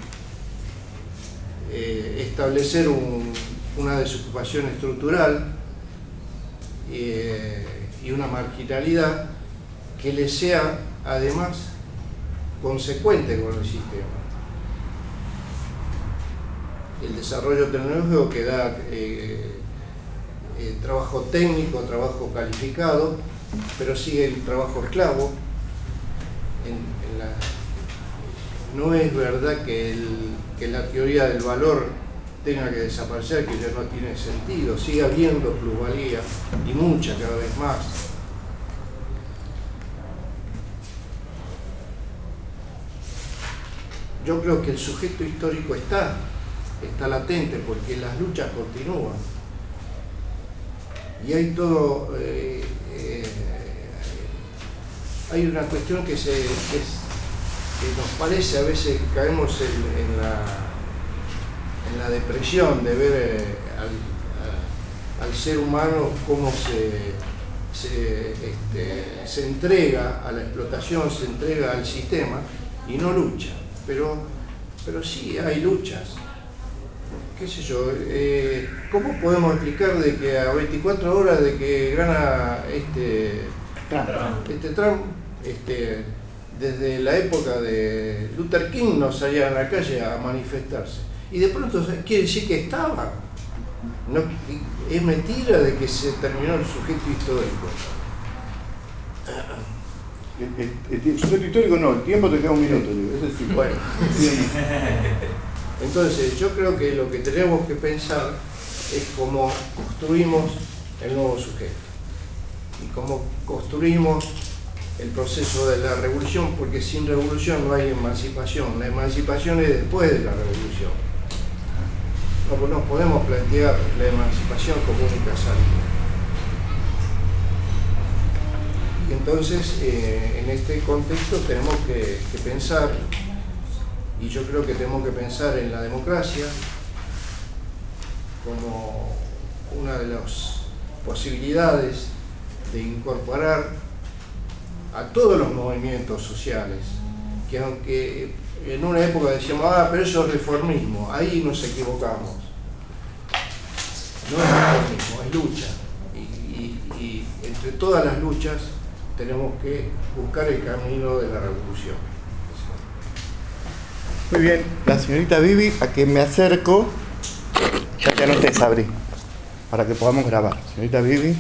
[SPEAKER 11] eh, establecer un, una desocupación estructural eh, y una marginalidad que le sea además consecuente con el sistema. El desarrollo tecnológico que da eh, eh, trabajo técnico, trabajo calificado, pero sigue el trabajo esclavo. En, en la, no es verdad que, el, que la teoría del valor tenga que desaparecer, que ya no tiene sentido, sigue habiendo plusvalía y mucha cada vez más. Yo creo que el sujeto histórico está, está latente porque las luchas continúan. Y hay todo, eh, eh, hay una cuestión que, se, que, es, que nos parece, a veces caemos en, en, la, en la depresión de ver eh, al, a, al ser humano cómo se, se, este, se entrega a la explotación, se entrega al sistema y no lucha. Pero, pero sí hay luchas. ¿Qué sé yo? Eh, ¿Cómo podemos explicar de que a veinticuatro horas de que gana este Trump, este Trump este, desde la época de Luther King no salían a la calle a manifestarse? Y de pronto quiere decir que estaba. No, es mentira de que se terminó el sujeto histórico.
[SPEAKER 4] El, el, el sujeto histórico no, el tiempo te queda un minuto, digo. Ese sí.
[SPEAKER 11] Bueno. Entonces, yo creo que lo que tenemos que pensar es cómo construimos el nuevo sujeto y cómo construimos el proceso de la revolución, porque sin revolución no hay emancipación. La emancipación es después de la revolución. No nos podemos plantear la emancipación como única salida. Y entonces, eh, en este contexto tenemos que, que pensar, y yo creo que tenemos que pensar en la democracia como una de las posibilidades de incorporar a todos los movimientos sociales, que aunque en una época decíamos, ah, pero eso es reformismo, ahí nos equivocamos. No es reformismo, es lucha. Y, y, y entre todas las luchas tenemos que buscar el camino de la revolución.
[SPEAKER 4] Muy bien, la señorita Vivi, a quien me acerco, ya te anoté, Sabri, para que podamos grabar. Señorita Vivi.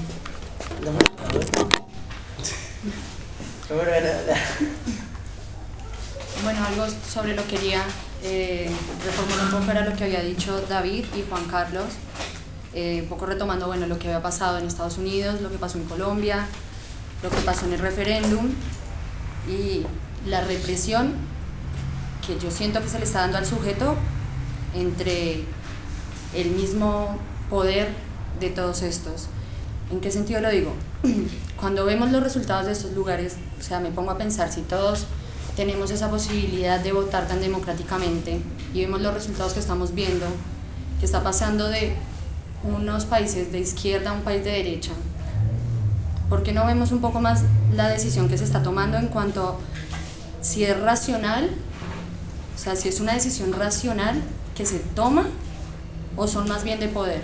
[SPEAKER 12] Bueno, algo sobre lo que quería eh, reformular un poco era lo que había dicho David y Juan Carlos, eh, un poco retomando bueno, lo que había pasado en Estados Unidos, lo que pasó en Colombia, lo que pasó en el referéndum y la represión que yo siento que se le está dando al sujeto entre el mismo poder de todos estos. ¿En qué sentido lo digo? Cuando vemos los resultados de estos lugares, o sea, me pongo a pensar si todos tenemos esa posibilidad de votar tan democráticamente y vemos los resultados que estamos viendo, que está pasando de unos países de izquierda a un país de derecha, ¿por qué no vemos un poco más la decisión que se está tomando en cuanto a si es racional, o sea, si es una decisión racional que se toma o son más bien de poder?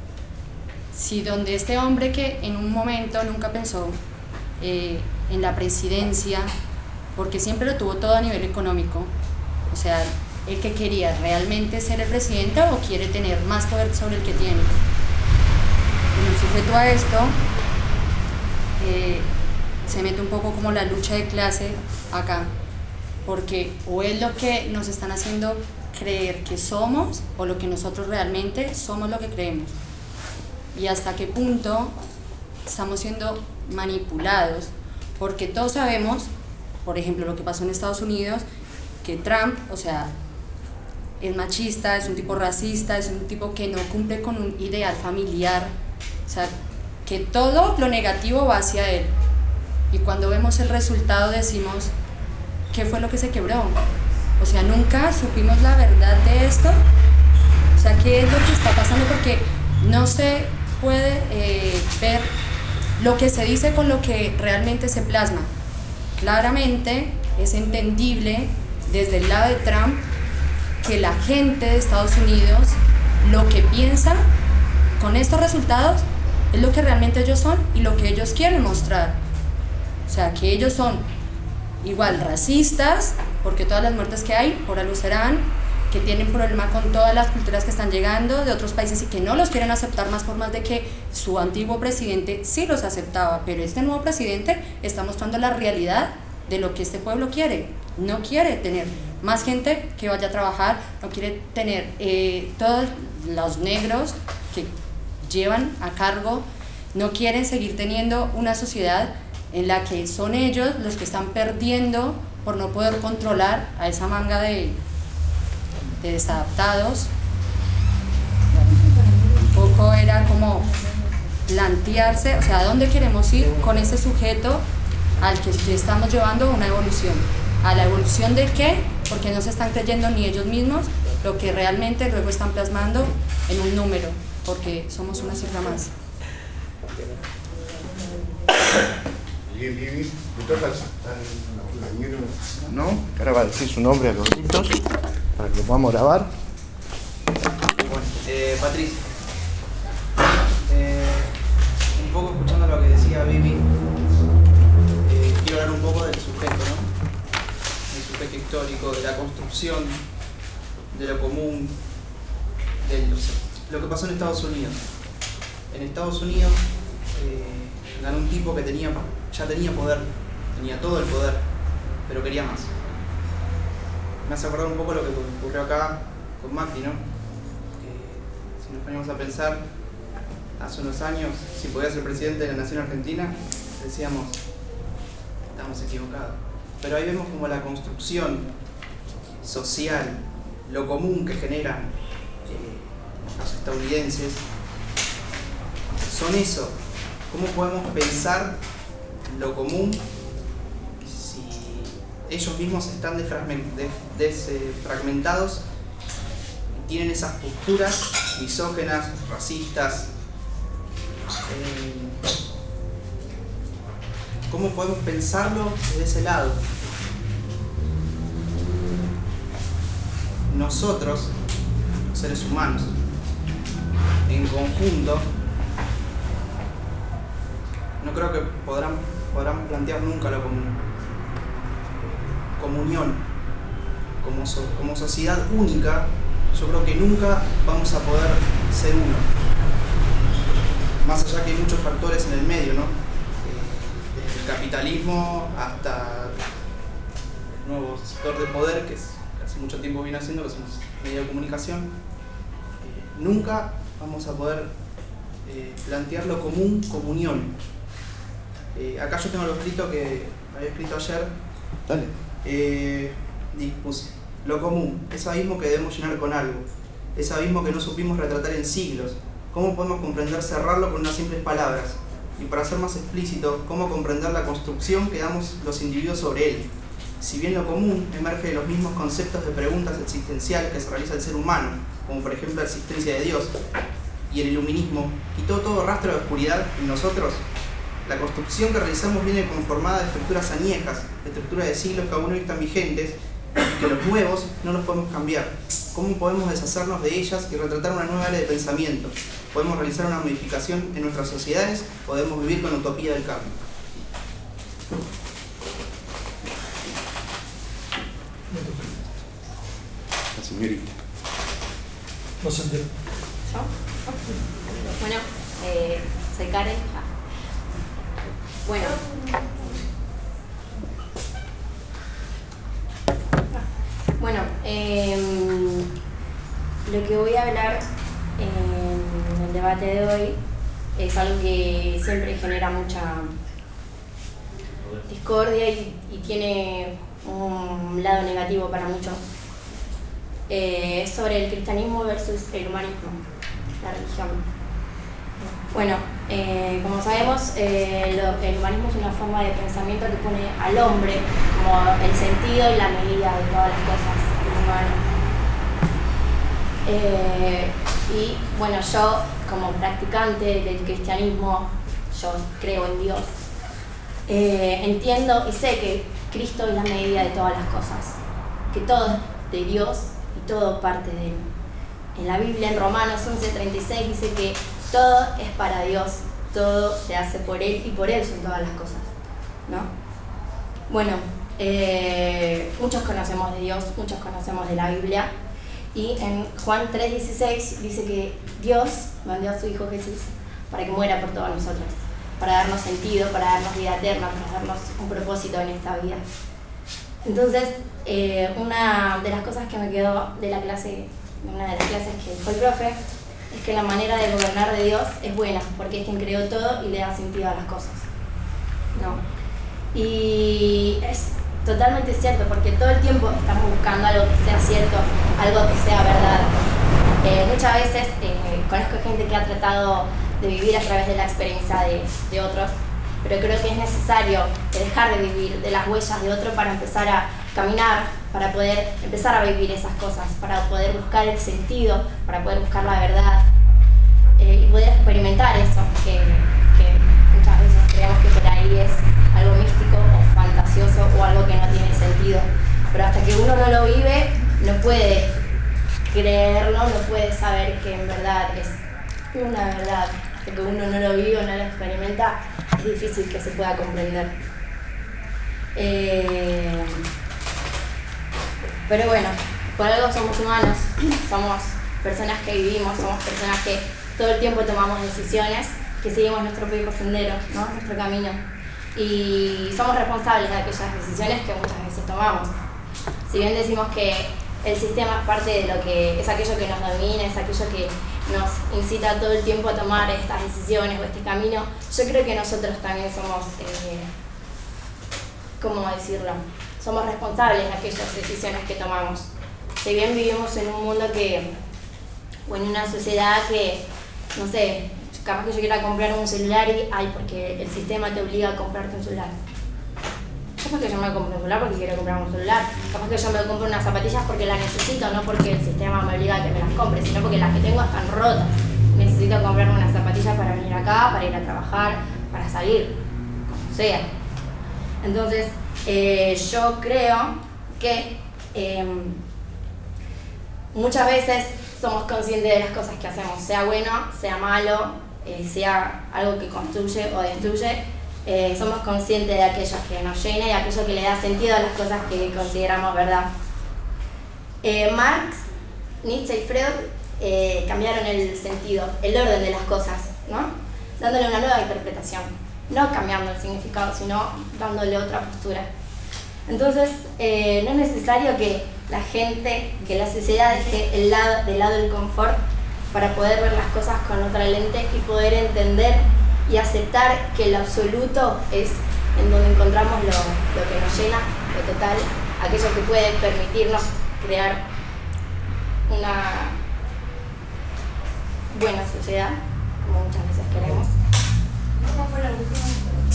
[SPEAKER 12] Si donde este hombre que en un momento nunca pensó eh, en la presidencia, porque siempre lo tuvo todo a nivel económico, o sea, el que quería realmente ser el presidente o quiere tener más poder sobre el que tiene. Y sujeto a esto, eh, se mete un poco como la lucha de clase acá, porque o es lo que nos están haciendo creer que somos o lo que nosotros realmente somos lo que creemos. Y hasta qué punto estamos siendo manipulados, porque todos sabemos, por ejemplo, lo que pasó en Estados Unidos, que Trump, o sea, es machista, es un tipo racista, es un tipo que no cumple con un ideal familiar, o sea, que todo lo negativo va hacia él. Y cuando vemos el resultado decimos, ¿qué fue lo que se quebró? O sea, nunca supimos la verdad de esto. O sea, ¿qué es lo que está pasando? Porque no se puede eh, ver lo que se dice con lo que realmente se plasma. Claramente es entendible desde el lado de Trump que la gente de Estados Unidos lo que piensa con estos resultados es lo que realmente ellos son y lo que ellos quieren mostrar. O sea, que ellos son igual racistas, porque todas las muertes que hay por algo serán, que tienen problema con todas las culturas que están llegando de otros países y que no los quieren aceptar más por más de que su antiguo presidente sí los aceptaba, pero este nuevo presidente está mostrando la realidad de lo que este pueblo quiere. No quiere tener más gente que vaya a trabajar, no quiere tener eh, todos los negros que llevan a cargo, no quieren seguir teniendo una sociedad en la que son ellos los que están perdiendo por no poder controlar a esa manga de, de desadaptados. Un poco era como plantearse, o sea, ¿a dónde queremos ir con este sujeto al que estamos llevando una evolución? ¿A la evolución de qué? Porque no se están creyendo ni ellos mismos lo que realmente luego están plasmando en un número, porque somos una cifra más.
[SPEAKER 4] Bien, Vivi, ¿me toca al ¿no? Ahora va a decir su nombre a los gritos para que lo podamos grabar.
[SPEAKER 13] Bueno, eh, Patricia, eh, un poco escuchando lo que decía Vivi, eh, quiero hablar un poco del sujeto, ¿no? Del sujeto histórico, de la construcción, de lo común, de lo que pasó en Estados Unidos. En Estados Unidos eh, ganó un tipo que tenía, ya tenía poder, tenía todo el poder, pero quería más. Me hace acordar un poco lo que ocurrió acá con Macri, ¿no? Que si nos ponemos a pensar, hace unos años, si podía ser presidente de la nación argentina, decíamos, estamos equivocados. Pero ahí vemos como la construcción social, lo común que generan eh, los estadounidenses, son eso. ¿Cómo podemos pensar lo común si ellos mismos están desfragmentados y tienen esas posturas misógenas, racistas? Eh, ¿Cómo podemos pensarlo desde ese lado? Nosotros, los seres humanos, en conjunto, no creo que podrán, podrán plantear nunca lo común. Comunión, como, so, como sociedad única, yo creo que nunca vamos a poder ser uno. Más allá que hay muchos factores en el medio, ¿no? Eh, desde el capitalismo hasta el nuevo sector de poder, que, es, que hace mucho tiempo viene haciendo, que somos medios de comunicación. Eh, nunca vamos a poder eh, plantear lo común como unión. Eh, acá yo tengo lo escrito que había escrito ayer.
[SPEAKER 4] Dale.
[SPEAKER 13] Eh, y puse, lo común, ese abismo que debemos llenar con algo, ese abismo que no supimos retratar en siglos. ¿Cómo podemos comprender cerrarlo con unas simples palabras? Y para ser más explícito, ¿cómo comprender la construcción que damos los individuos sobre él? Si bien lo común emerge de los mismos conceptos de preguntas existenciales que se realiza el ser humano, como por ejemplo la existencia de Dios, y el iluminismo quitó todo rastro de oscuridad en nosotros, la construcción que realizamos viene conformada de estructuras añejas, de estructuras de siglos que aún hoy están vigentes, y que los nuevos no los podemos cambiar. ¿Cómo podemos deshacernos de ellas y retratar una nueva área de pensamiento? ¿Podemos realizar una modificación en nuestras sociedades? ¿Podemos vivir con la utopía del cambio?
[SPEAKER 4] La señorita.
[SPEAKER 1] No se entiende.
[SPEAKER 14] ¿Yo? Bueno, eh, soy Karen. Ah. Bueno. Bueno, eh, lo que voy a hablar en el debate de hoy es algo que siempre genera mucha discordia y, y tiene un lado negativo para muchos. Eh, es sobre el cristianismo versus el humanismo, la religión. Bueno, eh, como sabemos, eh, lo, el humanismo es una forma de pensamiento que pone al hombre como el sentido y la medida de todas las cosas humanas. Eh, y bueno, yo como practicante del cristianismo, yo creo en Dios, eh, entiendo y sé que Cristo es la medida de todas las cosas, que todo es de Dios y todo parte de Él. En la Biblia, en Romanos once treinta y seis, dice que todo es para Dios, todo se hace por Él y por Él son todas las cosas, ¿no? Bueno, eh, muchos conocemos de Dios, muchos conocemos de la Biblia, y en Juan tres dieciséis dice que Dios mandó a su Hijo Jesús para que muera por todos nosotros, para darnos sentido, para darnos vida eterna, para darnos un propósito en esta vida. Entonces, eh, una de las cosas que me quedó de la clase, una de las clases que fue el profe, es que la manera de gobernar de Dios es buena, porque es quien creó todo y le da sentido a las cosas, ¿no? Y es totalmente cierto, porque todo el tiempo estamos buscando algo que sea cierto, algo que sea verdad. Eh, muchas veces eh, conozco gente que ha tratado de vivir a través de la experiencia de, de otros, pero creo que es necesario dejar de vivir de las huellas de otro para empezar a caminar, para poder empezar a vivir esas cosas, para poder buscar el sentido, para poder buscar la verdad eh, y poder experimentar eso, que, que muchas veces creemos que por ahí es algo místico o fantasioso o algo que no tiene sentido, pero hasta que uno no lo vive, no puede creerlo, no puede saber que en verdad es una verdad. Hasta que uno no lo vive o no lo experimenta, es difícil que se pueda comprender. Eh, Pero bueno, por algo somos humanos, somos personas que vivimos, somos personas que todo el tiempo tomamos decisiones, que seguimos nuestro propio sendero, ¿no? Nuestro camino. Y somos responsables de aquellas decisiones que muchas veces tomamos. Si bien decimos que el sistema es parte de lo que es aquello que nos domina, es aquello que nos incita todo el tiempo a tomar estas decisiones o este camino, yo creo que nosotros también somos, eh, ¿cómo decirlo? Somos responsables de aquellas decisiones que tomamos. Si bien vivimos en un mundo que, o en una sociedad que, no sé, capaz que yo quiera comprar un celular y, ay, porque el sistema te obliga a comprarte un celular. Capaz que yo me compro un celular porque quiero comprar un celular. Capaz que yo me compro unas zapatillas porque las necesito, no porque el sistema me obliga a que me las compre, sino porque las que tengo están rotas. Necesito comprarme unas zapatillas para venir acá, para ir a trabajar, para salir, como sea. Entonces, eh, yo creo que eh, muchas veces somos conscientes de las cosas que hacemos, sea bueno, sea malo, eh, sea algo que construye o destruye, Eh, somos conscientes de aquello que nos llena y aquello que le da sentido a las cosas que consideramos verdad. Eh, Marx, Nietzsche y Freud eh, cambiaron el sentido, el orden de las cosas, ¿no? Dándole una nueva interpretación, no cambiando el significado, sino dándole otra postura. Entonces, eh, no es necesario que la gente, que la sociedad deje el lado, del lado del confort para poder ver las cosas con otra lente y poder entender y aceptar que lo absoluto es en donde encontramos lo, lo que nos llena, lo total, aquello que puede permitirnos crear una buena sociedad, como muchas veces queremos. ¿Cómo fue lo último?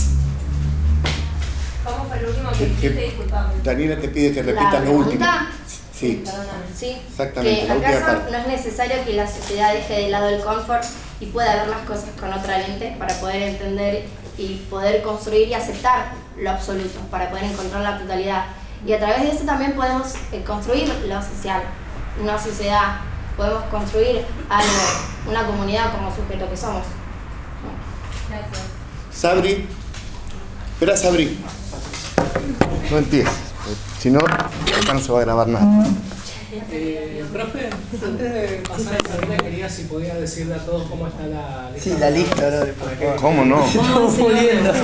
[SPEAKER 14] ¿Cómo fue lo último que dijiste? Disculpame.
[SPEAKER 4] Daniela te pide que repitas lo último. Sí,
[SPEAKER 14] sí,
[SPEAKER 4] exactamente.
[SPEAKER 14] Que
[SPEAKER 4] la última
[SPEAKER 14] acaso
[SPEAKER 4] parte.
[SPEAKER 14] no es necesario que la sociedad deje de lado el confort y pueda ver las cosas con otra lente para poder entender y poder construir y aceptar lo absoluto, para poder encontrar la totalidad. Y a través de eso también podemos eh, construir lo social, una sociedad, podemos construir algo, una comunidad como sujeto que somos. Gracias.
[SPEAKER 4] Sabri. Espera, Sabri. No empieces, si no, acá no se va a grabar nada.
[SPEAKER 10] Eh, profe, antes de pasar a Sabrina, quería si podía decirle a todos cómo está la lista.
[SPEAKER 2] Sí, la lista, ¿no? Por favor.
[SPEAKER 4] ¿Cómo no?
[SPEAKER 2] Estamos muriendo.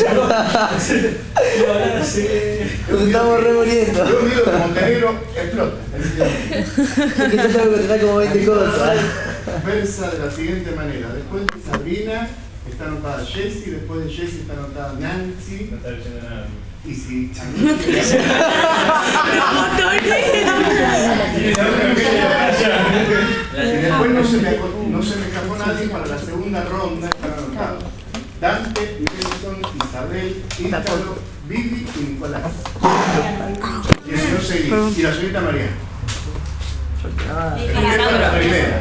[SPEAKER 2] Nos estamos remuriendo.
[SPEAKER 4] Yo digo que Montenegro explota.
[SPEAKER 2] Es que yo tengo que tener como veinte cosas.
[SPEAKER 4] Versa de la siguiente manera. Después de Sabrina está anotada Jessie, después de Jessie está anotada Nancy.
[SPEAKER 5] No está leyendo nada.
[SPEAKER 4] Y si... Y después no se, me, no se me escapó nadie para la segunda ronda, están anotados Dante, Nelson, Isabel, Ítalo, Vivi y Nicolás. Y el señor Seguí. Y la señorita María. La primera.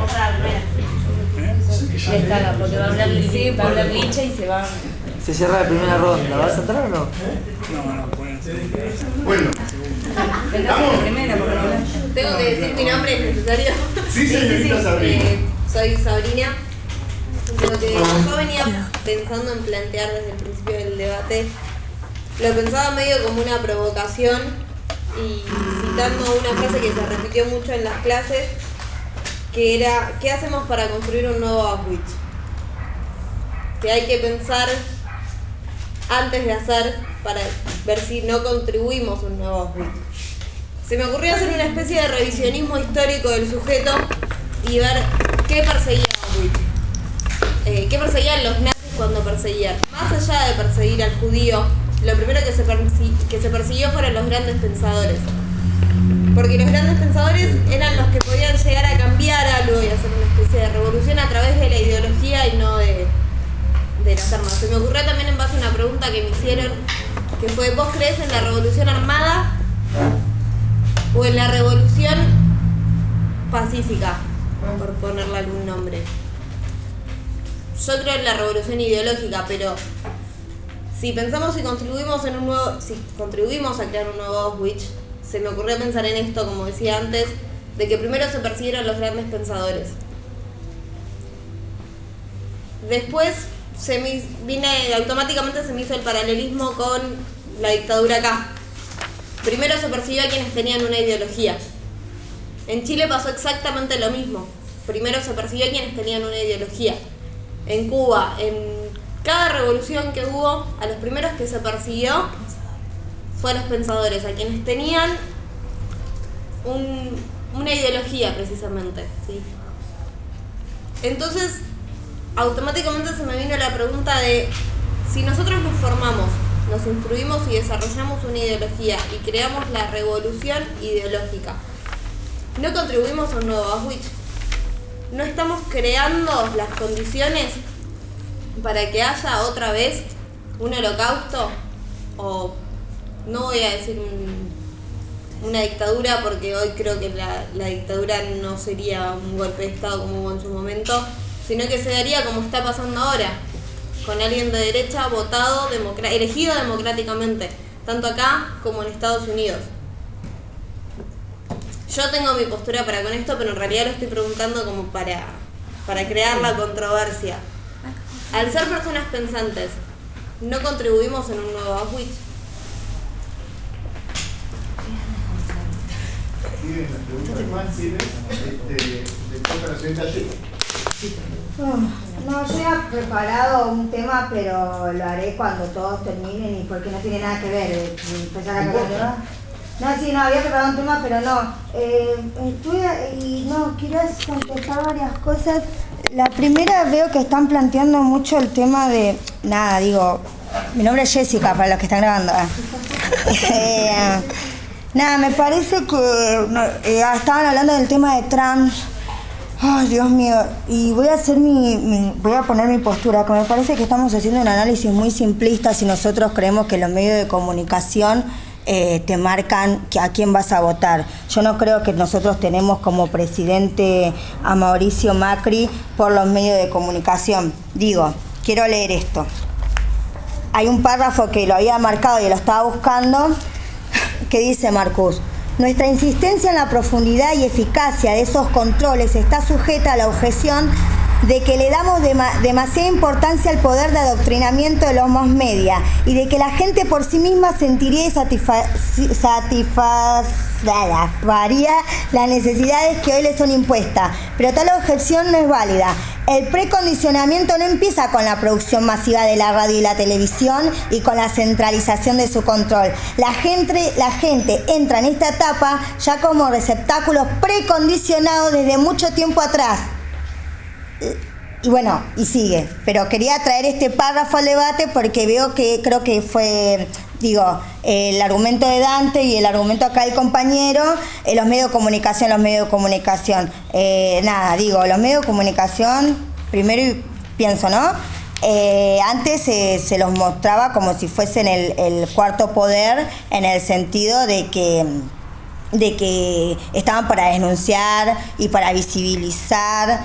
[SPEAKER 3] Les caga, porque va a hablar Lice, va a hablar Licha y se va.
[SPEAKER 2] Se cierra la primera ronda. ¿Vas a entrar o no?
[SPEAKER 15] No, no, pueden ser.
[SPEAKER 4] Bueno.
[SPEAKER 3] ¿Vamos? Primera, porque no.
[SPEAKER 16] Tengo que decir mi nombre, ¿es necesario?
[SPEAKER 4] Sí, señorita Sabrina.
[SPEAKER 16] Eh, soy Sabrina. Lo que yo venía pensando en plantear desde el principio del debate, lo pensaba medio como una provocación y citando una frase que se repitió mucho en las clases, que era, ¿qué hacemos para construir un nuevo Auschwitz? Que hay que pensar antes de hacer para ver si no contribuimos a un nuevo Auschwitz. Se me ocurrió hacer una especie de revisionismo histórico del sujeto y ver qué perseguía Auschwitz. Eh, ¿Qué perseguían los nazis cuando perseguían? Más allá de perseguir al judío, lo primero que se, persi- que se persiguió fueron los grandes pensadores. Porque los grandes pensadores eran los que podían llegar a cambiar algo y hacer una especie de revolución a través de la ideología y no de, de las armas. Se me ocurrió también en base a una pregunta que me hicieron, que fue, ¿vos crees en la revolución armada o en la revolución pacífica? Por ponerle algún nombre. Yo creo en la revolución ideológica, pero si pensamos y contribuimos en un nuevo, si contribuimos a crear un nuevo Auschwitz, se me ocurrió pensar en esto, como decía antes, de que primero se persiguieron los grandes pensadores. Después se me vine, automáticamente se me hizo el paralelismo con la dictadura acá. Primero se persiguió a quienes tenían una ideología. En Chile pasó exactamente lo mismo. Primero se persiguió a quienes tenían una ideología. En Cuba, en cada revolución que hubo, a los primeros que se persiguió fue a los pensadores, a quienes tenían un, una ideología precisamente, ¿sí? Entonces, automáticamente se me vino la pregunta de si nosotros nos formamos, nos instruimos y desarrollamos una ideología y creamos la revolución ideológica, ¿no contribuimos a un nuevo Auschwitz? ¿No estamos creando las condiciones para que haya otra vez un holocausto? O no voy a decir un, una dictadura, porque hoy creo que la, la dictadura no sería un golpe de Estado como hubo en su momento, sino que se daría como está pasando ahora, con alguien de derecha votado, democr- elegido democráticamente, tanto acá como en Estados Unidos. Yo tengo mi postura para con esto, pero en realidad lo estoy preguntando como para, para crear la controversia. Al ser personas pensantes, no contribuimos en un nuevo Auschwitz.
[SPEAKER 4] ¿Tienes las preguntas más? ¿Tienes? Este, después la señorita Gil.
[SPEAKER 8] No, yo había preparado un tema, pero lo haré cuando todos terminen y porque no tiene nada que ver. eh, Empezar a cargar. No, sí, no, había preparado un tema, pero no. Eh, estuve y no, quiero contestar varias cosas. La primera, veo que están planteando mucho el tema de. Nada, digo. Mi nombre es Jessica, para los que están grabando. eh, nada, me parece que. No, eh, estaban hablando del tema de trans. Ay, Dios mío, y voy a hacer mi, mi, voy a poner mi postura, que me parece que estamos haciendo un análisis muy simplista si nosotros creemos que los medios de comunicación eh, te marcan a quién vas a votar. Yo no creo que nosotros tenemos como presidente a Mauricio Macri por los medios de comunicación. Digo, quiero leer esto. Hay un párrafo que lo había marcado y lo estaba buscando, que dice Marcus: nuestra insistencia en la profundidad y eficacia de esos controles está sujeta a la objeción de que le damos dema- demasiada importancia al poder de adoctrinamiento de los mass media y de que la gente por sí misma sentiría y satisfa- satisfaría las necesidades que hoy le son impuestas. Pero tal objeción no es válida. El precondicionamiento no empieza con la producción masiva de la radio y la televisión y con la centralización de su control. La gente, la gente entra en esta etapa ya como receptáculos precondicionados desde mucho tiempo atrás. Y bueno, y sigue. Pero quería traer este párrafo al debate porque veo que creo que fue, digo, el argumento de Dante y el argumento acá del compañero, eh, los medios de comunicación, los medios de comunicación. Eh, nada, digo, los medios de comunicación, primero pienso, ¿no? Eh, antes eh, se los mostraba como si fuesen el, el cuarto poder, en el sentido de que de que estaban para denunciar y para visibilizar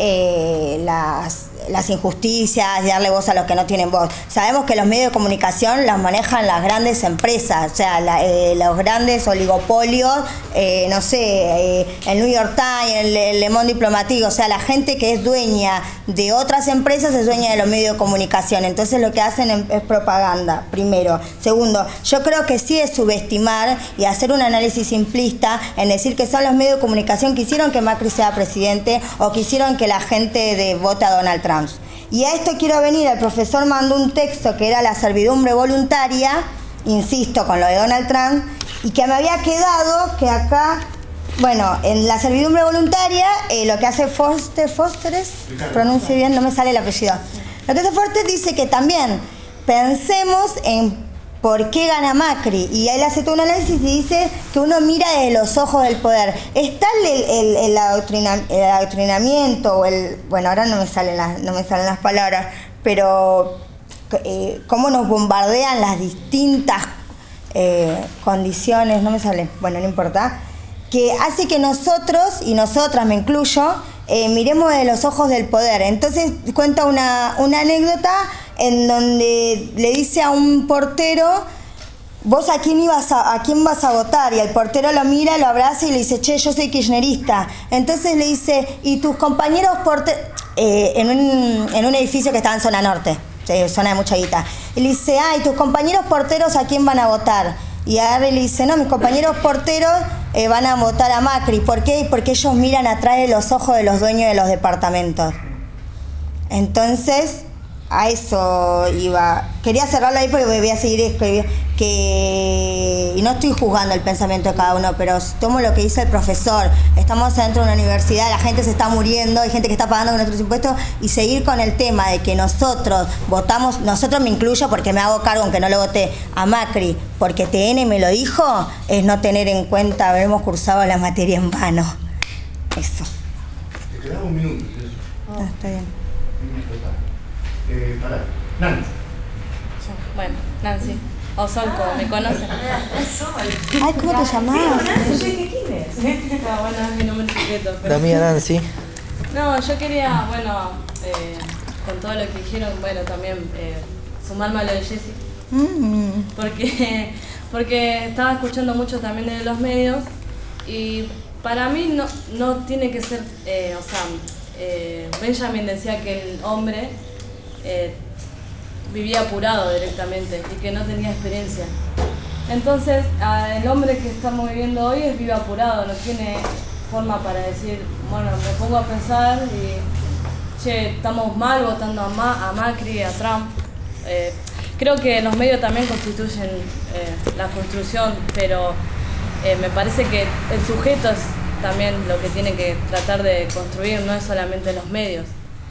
[SPEAKER 8] eh, las, las injusticias, de darle voz a los que no tienen voz. Sabemos que los medios de comunicación los manejan las grandes empresas, o sea, la, eh, los grandes oligopolios, eh, no sé, eh, el New York Times, el, el Le Monde Diplomatique, o sea, la gente que es dueña de otras empresas es dueña de los medios de comunicación. Entonces lo que hacen es, es propaganda, primero. Segundo, yo creo que sí es subestimar y hacer un análisis simplista en decir que son los medios de comunicación que hicieron que Macri sea presidente o que hicieron que la gente de, vote a Donald Trump. Y a esto quiero venir, el profesor mandó un texto que era la servidumbre voluntaria, insisto, con lo de Donald Trump, y que me había quedado que acá, bueno, en la servidumbre voluntaria, eh, lo que hace Foster, Foster es, pronuncie bien, no me sale el apellido. Lo que hace Foster dice que también pensemos en por qué gana Macri, y él hace todo un análisis y dice que uno mira desde los ojos del poder. Está el, el, el, adoctrina, el adoctrinamiento, o el, bueno, ahora no me salen las, no me salen las palabras, pero eh, cómo nos bombardean las distintas eh, condiciones, no me sale, bueno, no importa, que hace que nosotros, y nosotras me incluyo, eh, miremos desde los ojos del poder. Entonces cuenta una, una anécdota en donde le dice a un portero: ¿vos a quién ibas a, a quién vas a votar? Y el portero lo mira, lo abraza y le dice: che, yo soy kirchnerista. Entonces le dice: ¿y tus compañeros porteros? Eh, en, un, en un edificio que estaba en zona norte, eh, zona de mucha guita. Y le dice: ah, ¿y tus compañeros porteros a quién van a votar? Y a Harry le dice: no, mis compañeros porteros eh, van a votar a Macri. ¿Por qué? Porque ellos miran atrás de los ojos de los dueños de los departamentos. Entonces, a eso iba. Quería cerrarlo ahí porque voy a seguir escribiendo. Que, y no estoy juzgando el pensamiento de cada uno, pero tomo lo que dice el profesor. Estamos dentro de una universidad, la gente se está muriendo, hay gente que está pagando con nuestros impuestos, y seguir con el tema de que nosotros votamos, nosotros me incluyo porque me hago cargo, aunque no lo voté, a Macri, porque T N me lo dijo, es no tener en cuenta habernos cursado la materia en vano. Eso.
[SPEAKER 4] Te quedaba un minuto.
[SPEAKER 8] Oh. Ah, está bien.
[SPEAKER 4] Eh, pará. Nancy.
[SPEAKER 17] Bueno, Nancy. O Sol, como me conocen.
[SPEAKER 8] Ay, ¿cómo te llamás?
[SPEAKER 17] No, bueno, es mi nombre secreto.
[SPEAKER 2] La mía Nancy.
[SPEAKER 17] No, yo quería, bueno, eh, con todo lo que dijeron, bueno, también eh, sumarme a lo de Jessie.
[SPEAKER 8] Mm.
[SPEAKER 17] Porque, porque estaba escuchando mucho también de los medios y para mí no, no tiene que ser, eh, o sea, eh, Benjamin decía que el hombre... Eh, vivía apurado directamente y que no tenía experiencia. Entonces, el hombre que estamos viviendo hoy es vive apurado, no tiene forma para decir, bueno, me pongo a pensar y, che, estamos mal votando a, Ma a Macri, a Trump. Eh, creo que los medios también constituyen eh, la construcción, pero eh, me parece que el sujeto es también lo que tiene que tratar de construir, no es solamente los medios.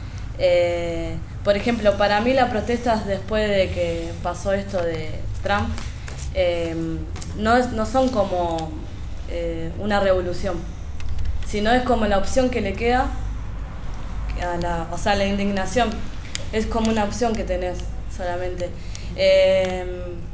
[SPEAKER 17] Eh, por ejemplo, para mí las protestas después de que pasó esto de Trump eh, no, es, no son como eh, una revolución, sino es como la opción que le queda a la, o sea, la indignación es como una opción que tenés solamente. Eh,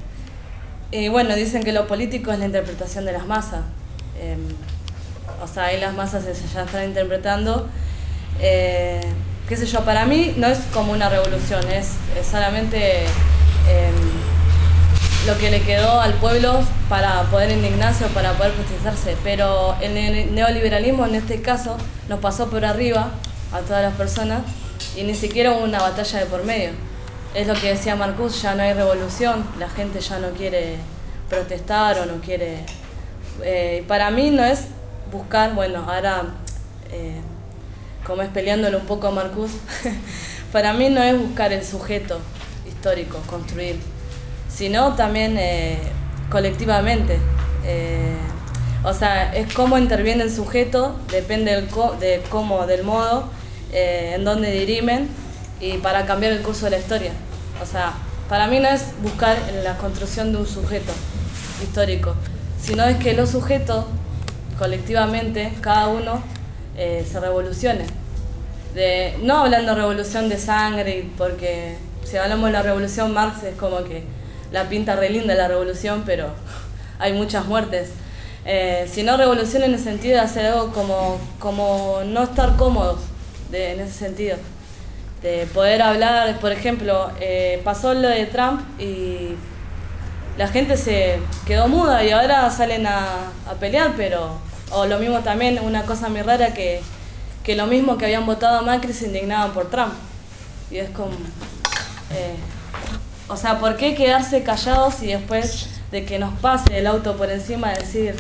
[SPEAKER 17] y bueno, dicen que lo político es la interpretación de las masas. Eh, o sea, ahí las masas se, ya están interpretando. Eh, qué sé yo, para mí no es como una revolución, es, es solamente eh, lo que le quedó al pueblo para poder indignarse o para poder protestarse. Pero el neoliberalismo en este caso nos pasó por arriba a todas las personas y ni siquiera hubo una batalla de por medio. Es lo que decía Marcuse, ya no hay revolución, la gente ya no quiere protestar o no quiere... Eh, para mí no es buscar, bueno, ahora eh, como es peleándole un poco a Marcuse, para mí no es buscar el sujeto histórico, construir, sino también eh, colectivamente. Eh, o sea, es cómo interviene el sujeto, depende del co de cómo, del modo, eh, en dónde dirimen, y para cambiar el curso de la historia. O sea, para mí no es buscar la construcción de un sujeto histórico, sino es que los sujetos, colectivamente, cada uno, eh, se revolucione. De, no hablando de revolución de sangre, porque si hablamos de la revolución Marx es como que la pinta re linda la revolución, pero hay muchas muertes. Eh, sino revolución en el sentido de hacer algo como, como no estar cómodos de, en ese sentido. De poder hablar, por ejemplo, eh, pasó lo de Trump y la gente se quedó muda y ahora salen a, a pelear, pero, o lo mismo también, una cosa muy rara que, que lo mismo que habían votado a Macri se indignaban por Trump. Y es como, eh, o sea, ¿por qué quedarse callados y después de que nos pase el auto por encima decir?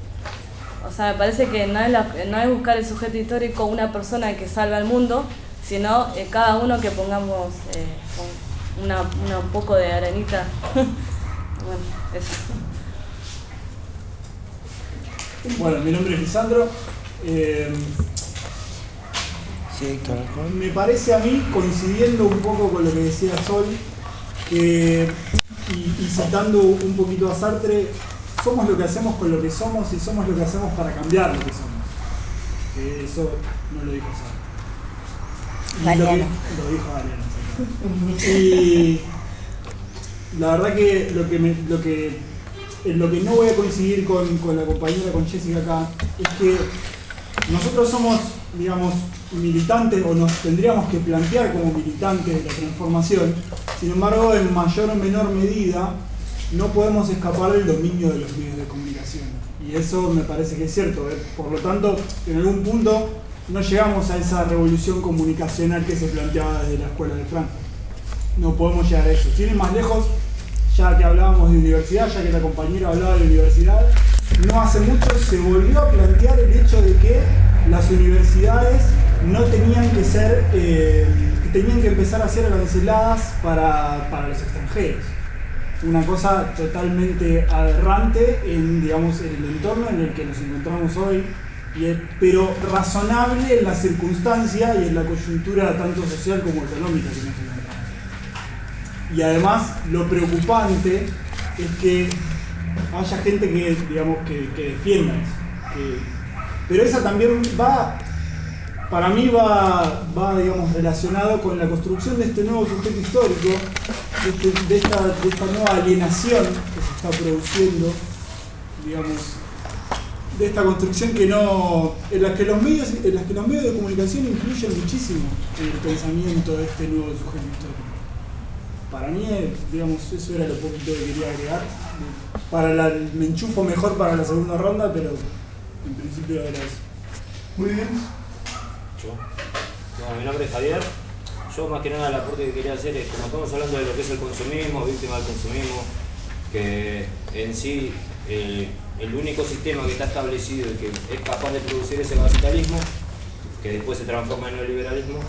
[SPEAKER 17] O sea, me parece que no es, la, no es buscar el sujeto histórico, una persona que salve al mundo, sino eh, cada uno que pongamos eh, una, una, un poco de arenita. Bueno, eso.
[SPEAKER 15] Bueno, mi nombre es Lisandro. Eh,
[SPEAKER 2] sí, Héctor.
[SPEAKER 15] Me parece a mí, coincidiendo un poco con lo que decía Sol, que, y, y citando un poquito a Sartre, somos lo que hacemos con lo que somos y somos lo que hacemos para cambiar lo que somos. Que eso no lo dijo Sartre. Lo, que, lo dijo Galeano. Y la verdad que lo que, me, lo que en lo que no voy a coincidir con, con la compañera, con Jessica acá, es que nosotros somos, digamos, militantes, o nos tendríamos que plantear como militantes de la transformación. Sin embargo, en mayor o menor medida, no podemos escapar del dominio de los medios de comunicación. Y eso me parece que es cierto. ¿eh? Por lo tanto, en algún punto no llegamos a esa revolución comunicacional que se planteaba desde la escuela de Frankfurt. No podemos llegar a eso. Sin ir más lejos, ya que hablábamos de universidad, ya que la compañera hablaba de universidad, no hace mucho se volvió a plantear el hecho de que las universidades no tenían que ser, eh, tenían que empezar a ser aranceladas para, para los extranjeros. Una cosa totalmente aberrante en, digamos, en el entorno en el que nos encontramos hoy, y es, pero razonable en la circunstancia y en la coyuntura tanto social como económica que nos encontramos. Y además, lo preocupante es que haya gente que, digamos, que, que defienda eso. Que, pero esa también va, para mí va, va, digamos, relacionado con la construcción de este nuevo sujeto histórico, de, este, de, esta, de esta nueva alienación que se está produciendo, digamos, de esta construcción que no, en la que los medios, en las que los medios de comunicación influyen muchísimo en el pensamiento de este nuevo sujeto histórico. Para mí, digamos, eso era lo poquito que quería agregar. Para la, me enchufo mejor para la segunda ronda, pero en principio era eso.
[SPEAKER 18] Muy bien.
[SPEAKER 19] Yo. Bueno, mi nombre es Javier.
[SPEAKER 18] yo más que nada el aporte que quería hacer es, como estamos hablando de lo que es el consumismo, víctima del consumismo, que en sí eh, el único sistema que está establecido y que es capaz de producir ese capitalismo, que después se transforma en neoliberalismo,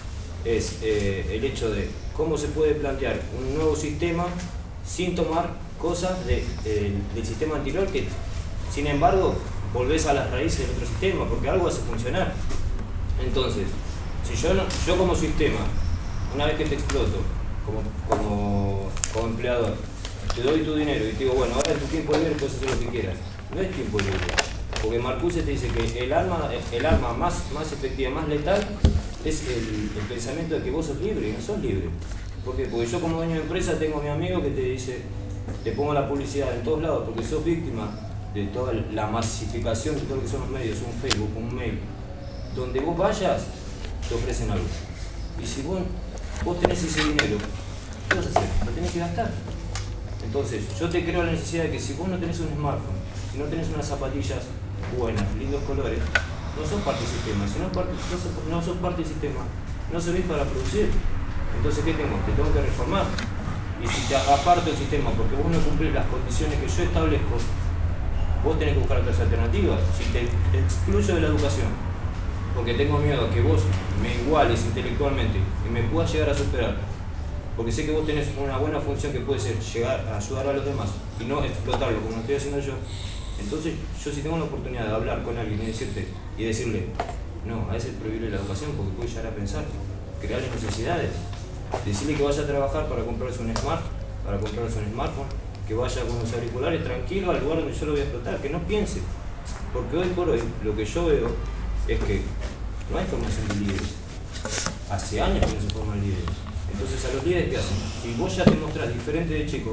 [SPEAKER 18] es eh, el hecho de cómo se puede plantear un nuevo sistema sin tomar cosas de, de, del sistema anterior, que sin embargo volvés a las raíces del otro sistema, porque algo hace funcionar. Entonces, si yo, no, yo como sistema, una vez que te exploto como, como, como empleador, te doy tu dinero y te digo, bueno, ahora en tu tiempo libre puedes hacer lo que quieras. No es tiempo libre, porque Marcuse te dice que el arma, el arma más, más efectiva, más letal, es el, el pensamiento de que vos sos libre y no sos libre. ¿Por qué? Porque yo como dueño de empresa tengo a mi amigo que te dice, te pongo la publicidad en todos lados porque sos víctima de toda la masificación de todo lo que son los medios, un Facebook, un mail. Donde vos vayas, te ofrecen algo. Y si vos, vos tenés ese dinero, ¿qué vas a hacer? Lo tenés que gastar. Entonces, yo te creo la necesidad de que si vos no tenés un smartphone, si no tenés unas zapatillas buenas, lindos colores, no sos parte del sistema. Si no, parte, no, sos, no sos parte del sistema, no servís para producir. Entonces, ¿qué tengo? Te tengo que reformar. Y si te aparto del sistema porque vos no cumplís las condiciones que yo establezco, vos tenés que buscar otras alternativas. Si te excluyo de la educación, porque tengo miedo a que vos me iguales intelectualmente y me puedas llegar a superar, porque sé que vos tenés una buena función que puede ser llegar a ayudar a los demás y no explotarlo como lo estoy haciendo yo, entonces yo si tengo la oportunidad de hablar con alguien y decirte y decirle, no, a ese prohibirle la educación porque puede llegar a pensar, crearle necesidades, decirle que vaya a trabajar para comprarse un smart, para comprarse un smartphone, que vaya con los auriculares tranquilo al lugar donde yo lo voy a explotar, que no piense, porque hoy por hoy lo que yo veo es que no hay formación de líderes, hace años que no se forman líderes. Entonces a los líderes, ¿qué hacen? Si vos ya te mostrás diferente de chico,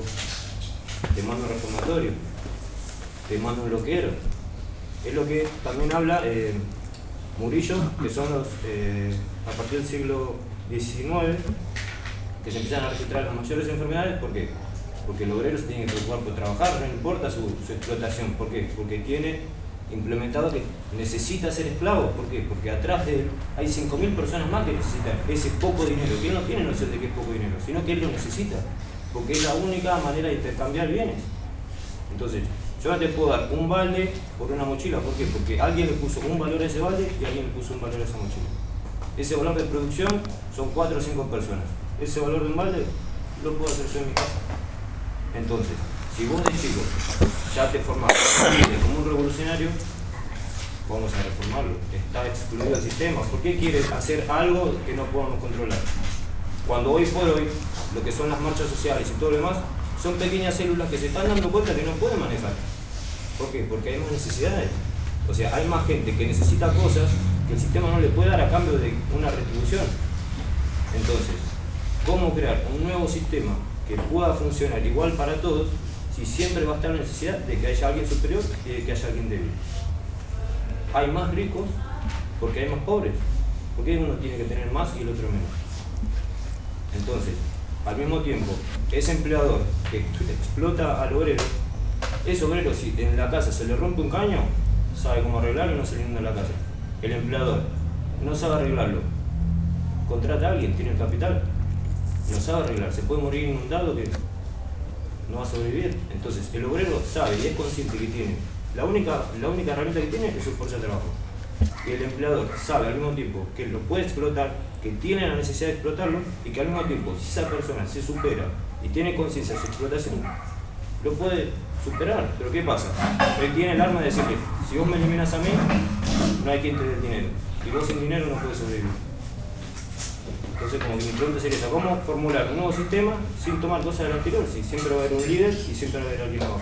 [SPEAKER 18] te mando un reformatorio, te mando un loquero. Es lo que también habla eh, Murillo, que son los, eh, a partir del siglo diecinueve, que se empiezan a registrar las mayores enfermedades. ¿Por qué? Porque el obrero se tiene que preocupar por trabajar, no importa su, su explotación. ¿Por qué? Porque tiene implementado que necesita ser esclavo. ¿Por qué? Porque atrás de él hay cinco mil personas más que necesitan ese poco dinero, que él no tiene noción de que es poco dinero, sino que él lo necesita, porque es la única manera de intercambiar bienes. Entonces, yo no te puedo dar un balde por una mochila. ¿Por qué? Porque alguien le puso un valor a ese balde y alguien le puso un valor a esa mochila. Ese valor de producción son cuatro o cinco personas. Ese valor de un balde lo puedo hacer yo en mi casa. Entonces, si vos de chico ya te formás como un revolucionario, vamos a reformarlo. Está excluido el sistema. ¿Por qué quieres hacer algo que no podamos controlar? Cuando hoy por hoy, lo que son las marchas sociales y todo lo demás, son pequeñas células que se están dando cuenta que no pueden manejar. ¿Por qué? Porque hay más necesidades. O sea, hay más gente que necesita cosas que el sistema no le puede dar a cambio de una retribución. Entonces, ¿cómo crear un nuevo sistema que pueda funcionar igual para todos si siempre va a estar la necesidad de que haya alguien superior y de que haya alguien débil? Hay más ricos porque hay más pobres. Porque uno tiene que tener más y el otro menos. Entonces, al mismo tiempo, ese empleador que explota al obrero, ese obrero, si en la casa se le rompe un caño, sabe cómo arreglarlo y no se le inunda la casa. El empleador no sabe arreglarlo, contrata a alguien, tiene el capital, no sabe arreglar, se puede morir inundado que no va a sobrevivir. Entonces, el obrero sabe y es consciente que tiene, la única, la única herramienta que tiene es su fuerza de trabajo. Y el empleador sabe al mismo tiempo que lo puede explotar, que tiene la necesidad de explotarlo y que al mismo tiempo, si esa persona se supera y tiene conciencia de su explotación, lo puede superar. Pero ¿qué pasa? Él tiene el arma de decirle, si vos me eliminas a mí, no hay quien te dé el dinero. Y vos sin dinero no puedes sobrevivir. Entonces, como que mi pregunta sería esa, ¿cómo formular un nuevo sistema sin tomar cosas del anterior? Si siempre va a haber un líder y siempre va a haber alguien abajo.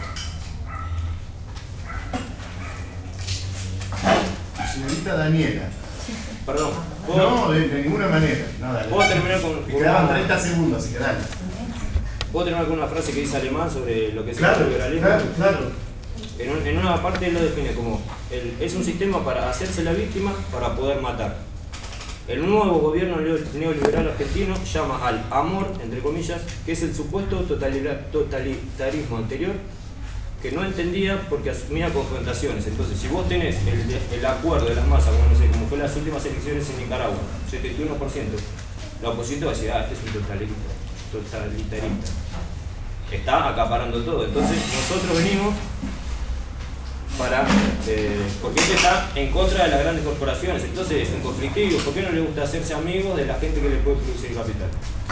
[SPEAKER 4] Señorita Daniela.
[SPEAKER 18] Perdón.
[SPEAKER 4] No, de, de ninguna manera. No, dale.
[SPEAKER 18] ¿Puedo terminar con, con
[SPEAKER 4] Me quedaban
[SPEAKER 18] una...
[SPEAKER 4] treinta segundos, así que dale.
[SPEAKER 18] ¿Puedo terminar con una frase que dice Alemán sobre lo que es
[SPEAKER 4] claro,
[SPEAKER 18] el liberalismo?
[SPEAKER 4] Claro, claro.
[SPEAKER 18] En, un, en una parte él lo define como, el, es un sistema para hacerse la víctima para poder matar. El nuevo gobierno neoliberal argentino llama al amor, entre comillas, que es el supuesto totalitarismo anterior, que no entendía porque asumía confrontaciones. Entonces, si vos tenés el, el acuerdo de las masas, como, no sé, como fue las últimas elecciones en Nicaragua, setenta y uno por ciento, la oposición te va a decir, ah, este es un totalitarista, totalitarista. Está acaparando todo. Entonces nosotros venimos para, eh, porque este está en contra de las grandes corporaciones, entonces es un conflictivo. ¿Por qué no le gusta hacerse amigos de la gente que le puede producir capital?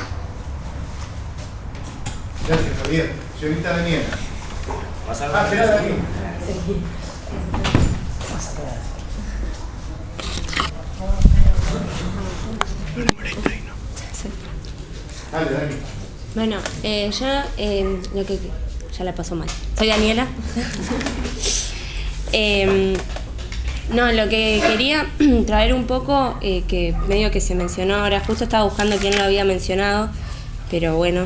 [SPEAKER 4] Gracias, Javier. Señorita Daniela.
[SPEAKER 18] Pasar
[SPEAKER 4] ah, quedá aquí. Dale, Dani.
[SPEAKER 19] Bueno, eh, yo eh, lo que ya la pasó mal. Soy Daniela. eh, no, lo que quería traer un poco, eh, que medio que se mencionó ahora, justo estaba buscando quién lo había mencionado, pero bueno,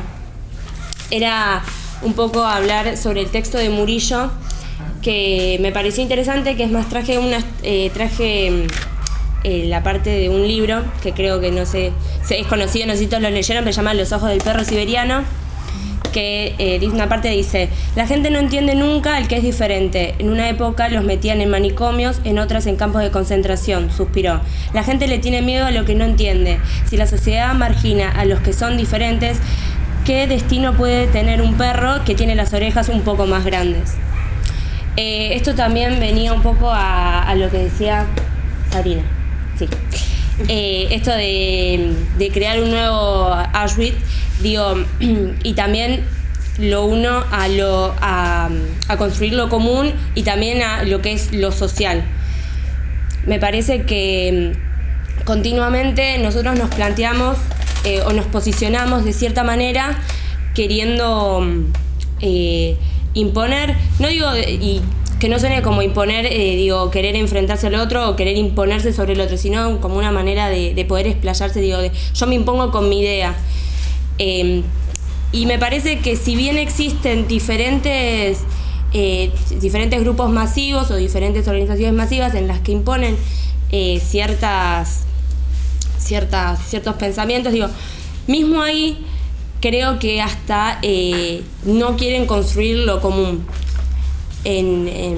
[SPEAKER 19] era un poco hablar sobre el texto de Murillo, que me pareció interesante, que es más, traje una eh, traje eh, la parte de un libro que creo que no sé, es conocido, no sé si todos lo leyeron, pero se llama Los ojos del perro siberiano, que eh, una parte dice: la gente no entiende nunca el que es diferente. En una época los metían en manicomios, en otras en campos de concentración, suspiró. La gente le tiene miedo a lo que no entiende. Si la sociedad margina a los que son diferentes, ¿qué destino puede tener un perro que tiene las orejas un poco más grandes? Eh, esto también venía un poco a, a lo que decía Sarina. Sí. Eh, esto de, de crear un nuevo Auschwitz, digo, y también lo uno a, lo, a, a construir lo común y también a lo que es lo social. Me parece que continuamente nosotros nos planteamos eh, o nos posicionamos de cierta manera queriendo eh, imponer, no digo, y que no suene como imponer, eh, digo, querer enfrentarse al otro o querer imponerse sobre el otro, sino como una manera de, de poder explayarse, digo, de, yo me impongo con mi idea. Eh, y me parece que si bien existen diferentes, eh, diferentes grupos masivos o diferentes organizaciones masivas en las que imponen eh, ciertas, ciertas, ciertos pensamientos, digo, mismo ahí creo que hasta eh, no quieren construir lo común. En, en,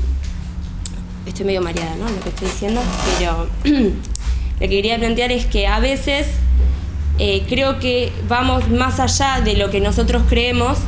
[SPEAKER 19] estoy medio mareada, ¿no?, lo que estoy diciendo, pero lo que quería plantear es que a veces eh, creo que vamos más allá de lo que nosotros creemos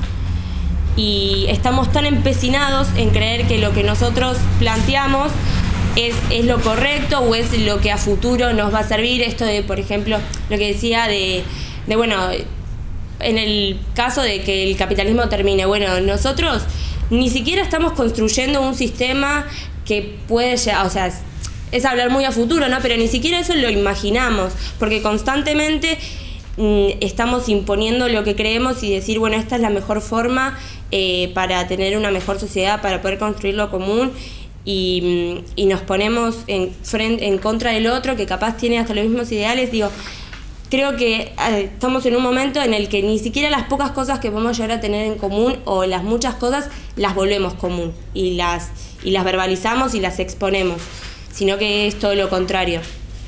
[SPEAKER 19] y estamos tan empecinados en creer que lo que nosotros planteamos es, es lo correcto o es lo que a futuro nos va a servir. Esto de, por ejemplo, lo que decía de, de bueno, en el caso de que el capitalismo termine, bueno, nosotros ni siquiera estamos construyendo un sistema que puede llegar, o sea, es, es hablar muy a futuro, ¿no? Pero ni siquiera eso lo imaginamos, porque constantemente mm, estamos imponiendo lo que creemos y decir, bueno, esta es la mejor forma eh, para tener una mejor sociedad, para poder construir lo común, y, y nos ponemos en, frente, en contra del otro, que capaz tiene hasta los mismos ideales. Digo, creo que eh, estamos en un momento en el que ni siquiera las pocas cosas que podemos llegar a tener en común o las muchas cosas las volvemos común y las, y las verbalizamos y las exponemos, sino que es todo lo contrario.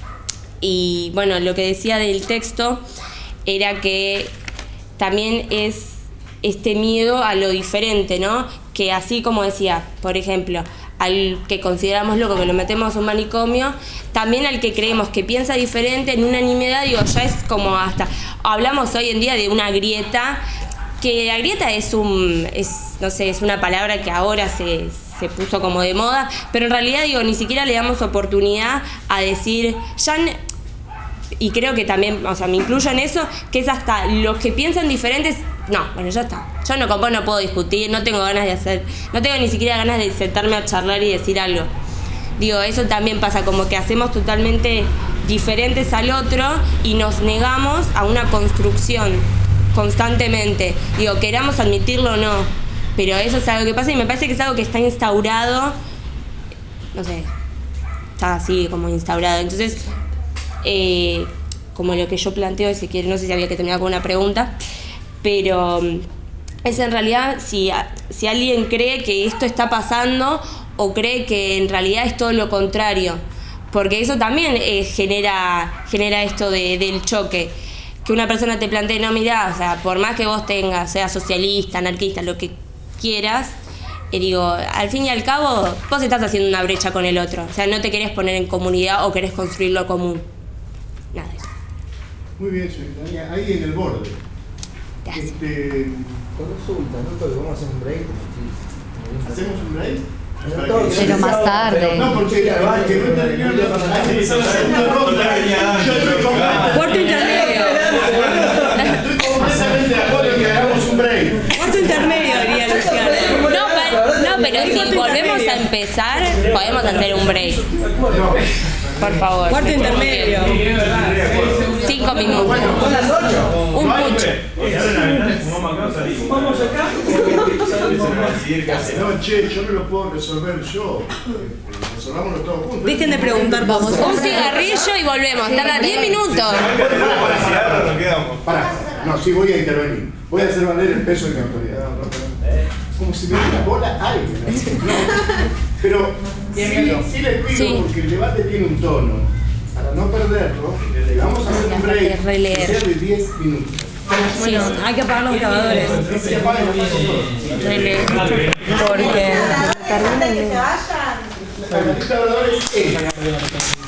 [SPEAKER 19] Y bueno, lo que decía del texto era que también es este miedo a lo diferente, ¿no? Que así como decía, por ejemplo, al que consideramos loco, que lo metemos a un manicomio, también al que creemos que piensa diferente en una nimiedad, digo, ya es como hasta, hablamos hoy en día de una grieta, que la grieta es un, es, no sé, es una palabra que ahora se, se puso como de moda, pero en realidad, digo, ni siquiera le damos oportunidad a decir, ya, y creo que también, o sea, me incluyo en eso, que es hasta los que piensan diferentes, no, bueno, ya está. Yo no, con vos no puedo discutir, no tengo ganas de hacer, no tengo ni siquiera ganas de sentarme a charlar y decir algo. Digo, eso también pasa, como que hacemos totalmente diferentes al otro y nos negamos a una construcción constantemente. Digo, queramos admitirlo o no, pero eso es algo que pasa y me parece que es algo que está instaurado, no sé, está así como instaurado. Entonces, eh, como lo que yo planteo, si quiere, no sé si había que terminar con una pregunta, pero es en realidad si, si alguien cree que esto está pasando o cree que en realidad es todo lo contrario, porque eso también eh, genera, genera esto de, del choque, que una persona te plantee, no, mirá, o sea, por más que vos tengas, seas socialista, anarquista, lo que quieras, eh, digo, al fin y al cabo vos estás haciendo una brecha con el otro, o sea, no te querés poner en comunidad o querés construir lo común, nada de eso.
[SPEAKER 4] Muy bien, señorita. Ahí en el borde. Este,
[SPEAKER 2] Consulta, ¿no? Porque vamos a hacer un break.
[SPEAKER 4] ¿Hacemos un break?
[SPEAKER 12] Pero más tarde.
[SPEAKER 4] No, porque que no terminó
[SPEAKER 3] Cuarto intermedio.
[SPEAKER 4] Estoy completamente de acuerdo en que hagamos un break.
[SPEAKER 3] Cuarto intermedio, diría Luciana.
[SPEAKER 19] No, pero, no, pero si volvemos a empezar, podemos hacer un break. Por favor.
[SPEAKER 3] Cuarto intermedio.
[SPEAKER 19] Cinco minutos. Un pucho.
[SPEAKER 4] Vamos acá. No, che, yo no lo puedo resolver yo. Resolvámoslo todos juntos.
[SPEAKER 3] Dejen de preguntar vamos.
[SPEAKER 19] Un cigarrillo y volvemos. Tarda diez minutos.
[SPEAKER 4] Pará. No, sí voy a intervenir. Voy a hacer valer el peso de mi autoridad. Como si me diera bola a alguien. No. Pero sí, sí les pido, sí, porque el debate tiene un tono. Para no perderlo, le vamos a hacer un break que sea de diez minutos.
[SPEAKER 3] Bueno, hay que apagar los grabadores.
[SPEAKER 19] Releer.
[SPEAKER 3] Porque
[SPEAKER 16] que se vayan.
[SPEAKER 4] La lista de grabadores es